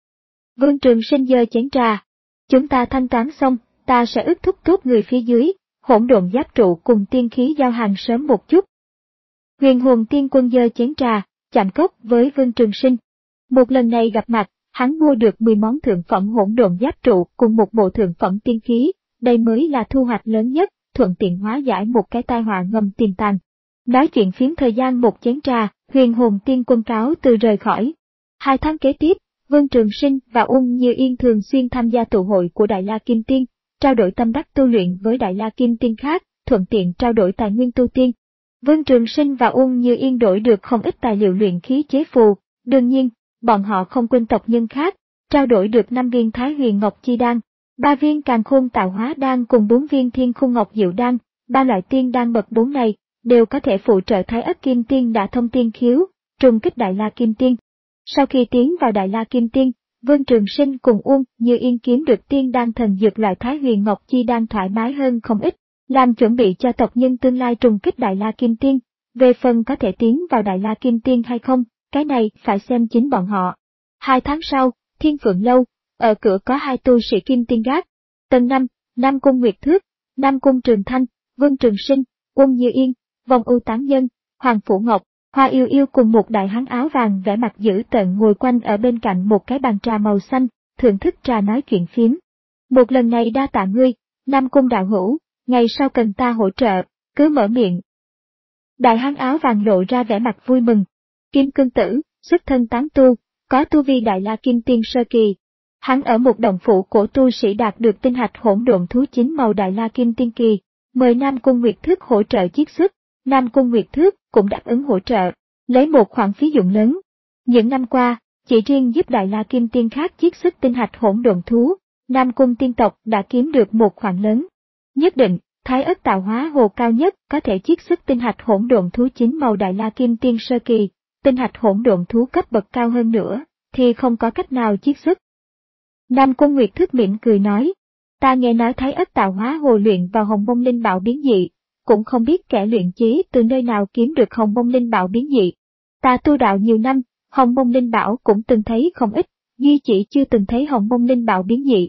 Vương Trường Sinh giơ chén trà, chúng ta thanh toán xong, ta sẽ ước thúc tốt người phía dưới, hỗn độn giáp trụ cùng tiên khí giao hàng sớm một chút. Huyền Hồn Tiên Quân giơ chén trà, chạm cốc với Vương Trường Sinh. Một lần này gặp mặt, hắn mua được mười món thượng phẩm hỗn độn giáp trụ cùng một bộ thượng phẩm tiên khí, đây mới là thu hoạch lớn nhất, thuận tiện hóa giải một cái tai họa ngầm tiềm tàng. Nói chuyện phiếm thời gian một chén trà, Huyền Hồn Tiên Quân cáo từ rời khỏi. Hai tháng kế tiếp, Vương Trường Sinh và Ung Như Yên thường xuyên tham gia tụ hội của Đại La Kim Tiên, trao đổi tâm đắc tu luyện với Đại La Kim Tiên khác, thuận tiện trao đổi tài nguyên tu tiên. Vương Trường Sinh và Ung Như Yên đổi được không ít tài liệu luyện khí chế phù, đương nhiên, bọn họ không quên tộc nhân khác, trao đổi được năm viên Thái Huyền Ngọc Chi Đan, ba viên Càn Khôn Tạo Hóa Đan cùng bốn viên Thiên Khung Ngọc Diệu Đan, ba loại tiên đan bậc bốn này đều có thể phụ trợ Thái Ất Kim Tiên đã thông tiên khiếu, trùng kích Đại La Kim Tiên. Sau khi tiến vào Đại La Kim Tiên, Vương Trường Sinh cùng Ung Như Yên kiếm được tiên đan thần dược loại Thái Huyền Ngọc Chi Đan thoải mái hơn không ít, làm chuẩn bị cho tộc nhân tương lai trùng kích Đại La Kim Tiên. Về phần có thể tiến vào Đại La Kim Tiên hay không, cái này phải xem chính bọn họ. Hai tháng sau, Thiên Phượng Lâu, ở cửa có hai tu sĩ Kim Tiên gác. Tầng năm, Nam Cung Nguyệt Thước, Nam Cung Trường Thanh, Vương Trường Sinh, Ung Như Yên, Vong Ưu Tán Nhân, Hoàng Phủ Ngọc, Hoa Yêu Yêu cùng một đại hán áo vàng vẻ mặt dữ tợn ngồi quanh ở bên cạnh một cái bàn trà màu xanh, thưởng thức trà nói chuyện phiếm. Một lần này đa tạ ngươi, Nam Cung đạo hữu, ngày sau cần ta hỗ trợ, cứ mở miệng. Đại hán áo vàng lộ ra vẻ mặt vui mừng. Kim Cương Tử, xuất thân tán tu, có tu vi Đại La Kim Tiên sơ kỳ. Hắn ở một động phủ của tu sĩ đạt được tinh hạch hỗn độn thú chín màu Đại La Kim Tiên kỳ, mời Nam Cung Nguyệt Thước hỗ trợ chiết xuất. Nam Cung Nguyệt Thước cũng đáp ứng hỗ trợ, lấy một khoản phí dụng lớn. Những năm qua, chỉ riêng giúp Đại La Kim Tiên khác chiết xuất tinh hạch hỗn độn thú, Nam Cung tiên tộc đã kiếm được một khoản lớn. Nhất định, Thái Ất Tạo Hóa Hồ cao nhất có thể chiết xuất tinh hạch hỗn độn thú chín màu Đại La Kim Tiên sơ kỳ, tinh hạch hỗn độn thú cấp bậc cao hơn nữa, thì không có cách nào chiết xuất. Nam Cung Nguyệt Thước mỉm cười nói, ta nghe nói Thái Ất Tạo Hóa Hồ luyện vào Hồng Mông Linh Bảo biến dị, cũng không biết kẻ luyện chế từ nơi nào kiếm được Hồng Mông Linh Bảo biến dị. Ta tu đạo nhiều năm, Hồng Mông Linh Bảo cũng từng thấy không ít, duy chỉ chưa từng thấy Hồng Mông Linh Bảo biến dị.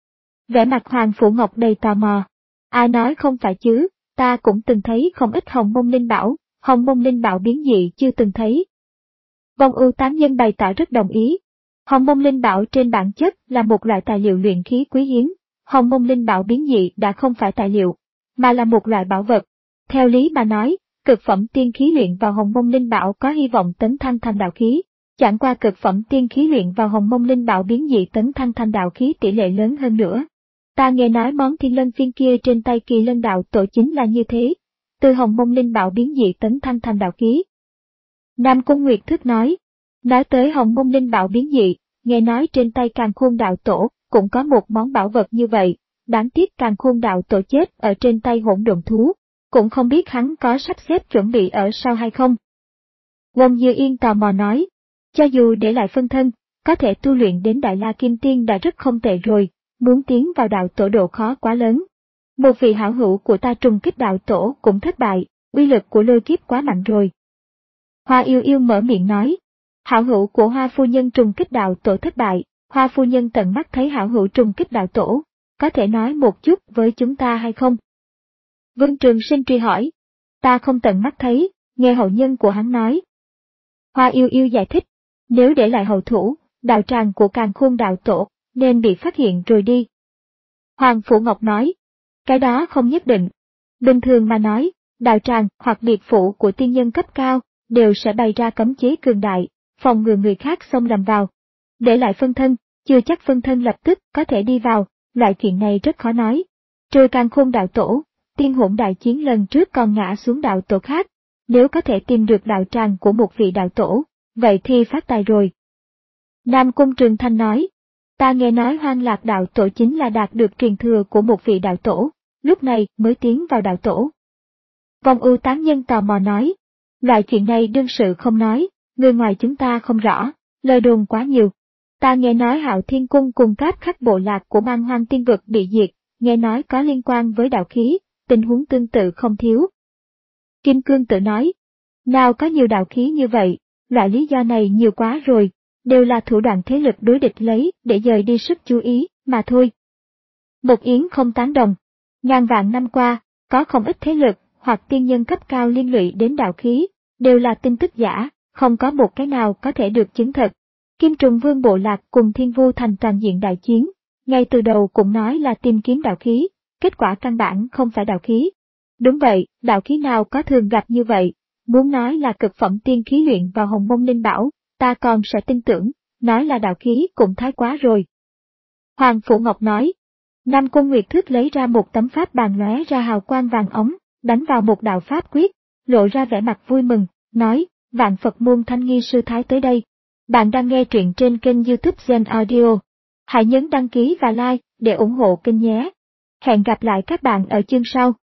Vẻ mặt Hoàng Phủ Ngọc đầy tò mò. Ai nói không phải chứ, ta cũng từng thấy không ít Hồng Mông Linh Bảo, Hồng Mông Linh Bảo biến dị chưa từng thấy. Vong Ưu Tán Nhân bày tỏ rất đồng ý. Hồng Mông Linh Bảo trên bản chất là một loại tài liệu luyện khí quý hiếm, Hồng Mông Linh Bảo biến dị đã không phải tài liệu, mà là một loại bảo vật. Theo lý mà nói, cực phẩm tiên khí luyện vào Hồng Mông Linh Bảo có hy vọng tấn thăng thành đạo khí, chẳng qua cực phẩm tiên khí luyện vào Hồng Mông Linh Bảo biến dị tấn thăng thành đạo khí tỷ lệ lớn hơn nữa. Ta nghe nói món Thiên Lân Phiên kia trên tay Kỳ Lân đạo tổ chính là như thế, từ Hồng Mông Linh Bảo biến dị tấn thăng thành đạo khí. Nam Cung Nguyệt Thước nói, nói tới Hồng Mông Linh Bảo biến dị, nghe nói trên tay Càn Khôn đạo tổ cũng có một món bảo vật như vậy, đáng tiếc Càn Khôn đạo tổ chết ở trên tay hỗn độn thú, cũng không biết hắn có sắp xếp chuẩn bị ở sau hay không. Wong Như Yên tò mò nói, cho dù để lại phân thân, có thể tu luyện đến Đại La Kim Tiên đã rất không tệ rồi, muốn tiến vào đạo tổ độ khó quá lớn. Một vị hảo hữu của ta trùng kích đạo tổ cũng thất bại, uy lực của lôi kiếp quá mạnh rồi. Hoa Yêu Yêu mở miệng nói, hảo hữu của Hoa phu nhân trùng kích đạo tổ thất bại, Hoa phu nhân tận mắt thấy hảo hữu trùng kích đạo tổ, có thể nói một chút với chúng ta hay không? Vương Trường Sinh truy hỏi, ta không tận mắt thấy, nghe hậu nhân của hắn nói. Hoa Yêu Yêu giải thích, Nếu để lại hậu thủ, đạo tràng của Càn Khôn đạo tổ, nên bị phát hiện rồi đi. Hoàng Phủ Ngọc nói, cái đó không nhất định. Bình thường mà nói, đạo tràng hoặc biệt phủ của tiên nhân cấp cao, đều sẽ bày ra cấm chế cường đại, phòng ngừa người khác xông lầm vào. Để lại phân thân, chưa chắc phân thân lập tức có thể đi vào, loại chuyện này rất khó nói. Trừ Càn Khôn đạo tổ, Tiên Hỗn đại chiến lần trước còn ngã xuống đạo tổ khác, nếu có thể tìm được đạo tràng của một vị đạo tổ, vậy thì phát tài rồi. Nam Cung Trường Thanh nói, ta nghe nói Hoang Lạc đạo tổ chính là đạt được truyền thừa của một vị đạo tổ, lúc này mới tiến vào đạo tổ. Vong ưu tán nhân tò mò nói, loại chuyện này đương sự không nói, người ngoài chúng ta không rõ, lời đồn quá nhiều. Ta nghe nói Hạo Thiên Cung cùng các khắc bộ lạc của Man Hoang Tiên Vực bị diệt, nghe nói có liên quan với đạo khí, tình huống tương tự không thiếu. Kim Cương tự nói, nào có nhiều đạo khí như vậy, loại lý do này nhiều quá rồi, đều là thủ đoạn thế lực đối địch lấy để dời đi sức chú ý, mà thôi. Một Yến không tán đồng. Ngàn vạn năm qua, có không ít thế lực hoặc tiên nhân cấp cao liên lụy đến đạo khí, đều là tin tức giả, không có một cái nào có thể được chứng thực. Kim Trùng Vương bộ lạc cùng Thiên Vu Thành toàn diện đại chiến, ngay từ đầu cũng nói là tìm kiếm đạo khí, kết quả căn bản không phải đạo khí. Đúng vậy, đạo khí nào có thường gặp như vậy, muốn nói là cực phẩm tiên khí luyện vào Hồng Mông Linh Bảo, ta còn sẽ tin tưởng, nói là đạo khí cũng thái quá rồi. Hoàng Phủ Ngọc nói, Nam Cung Nguyệt Thước lấy ra một tấm pháp bàn lóe ra hào quang vàng ống, đánh vào một đạo pháp quyết, lộ ra vẻ mặt vui mừng, nói, Vạn Phật môn Thanh Nghi sư thái tới đây. Bạn đang nghe truyện trên kênh YouTube Gen Audio. Hãy nhấn đăng ký và like để ủng hộ kênh nhé. Hẹn gặp lại các bạn ở chương sau.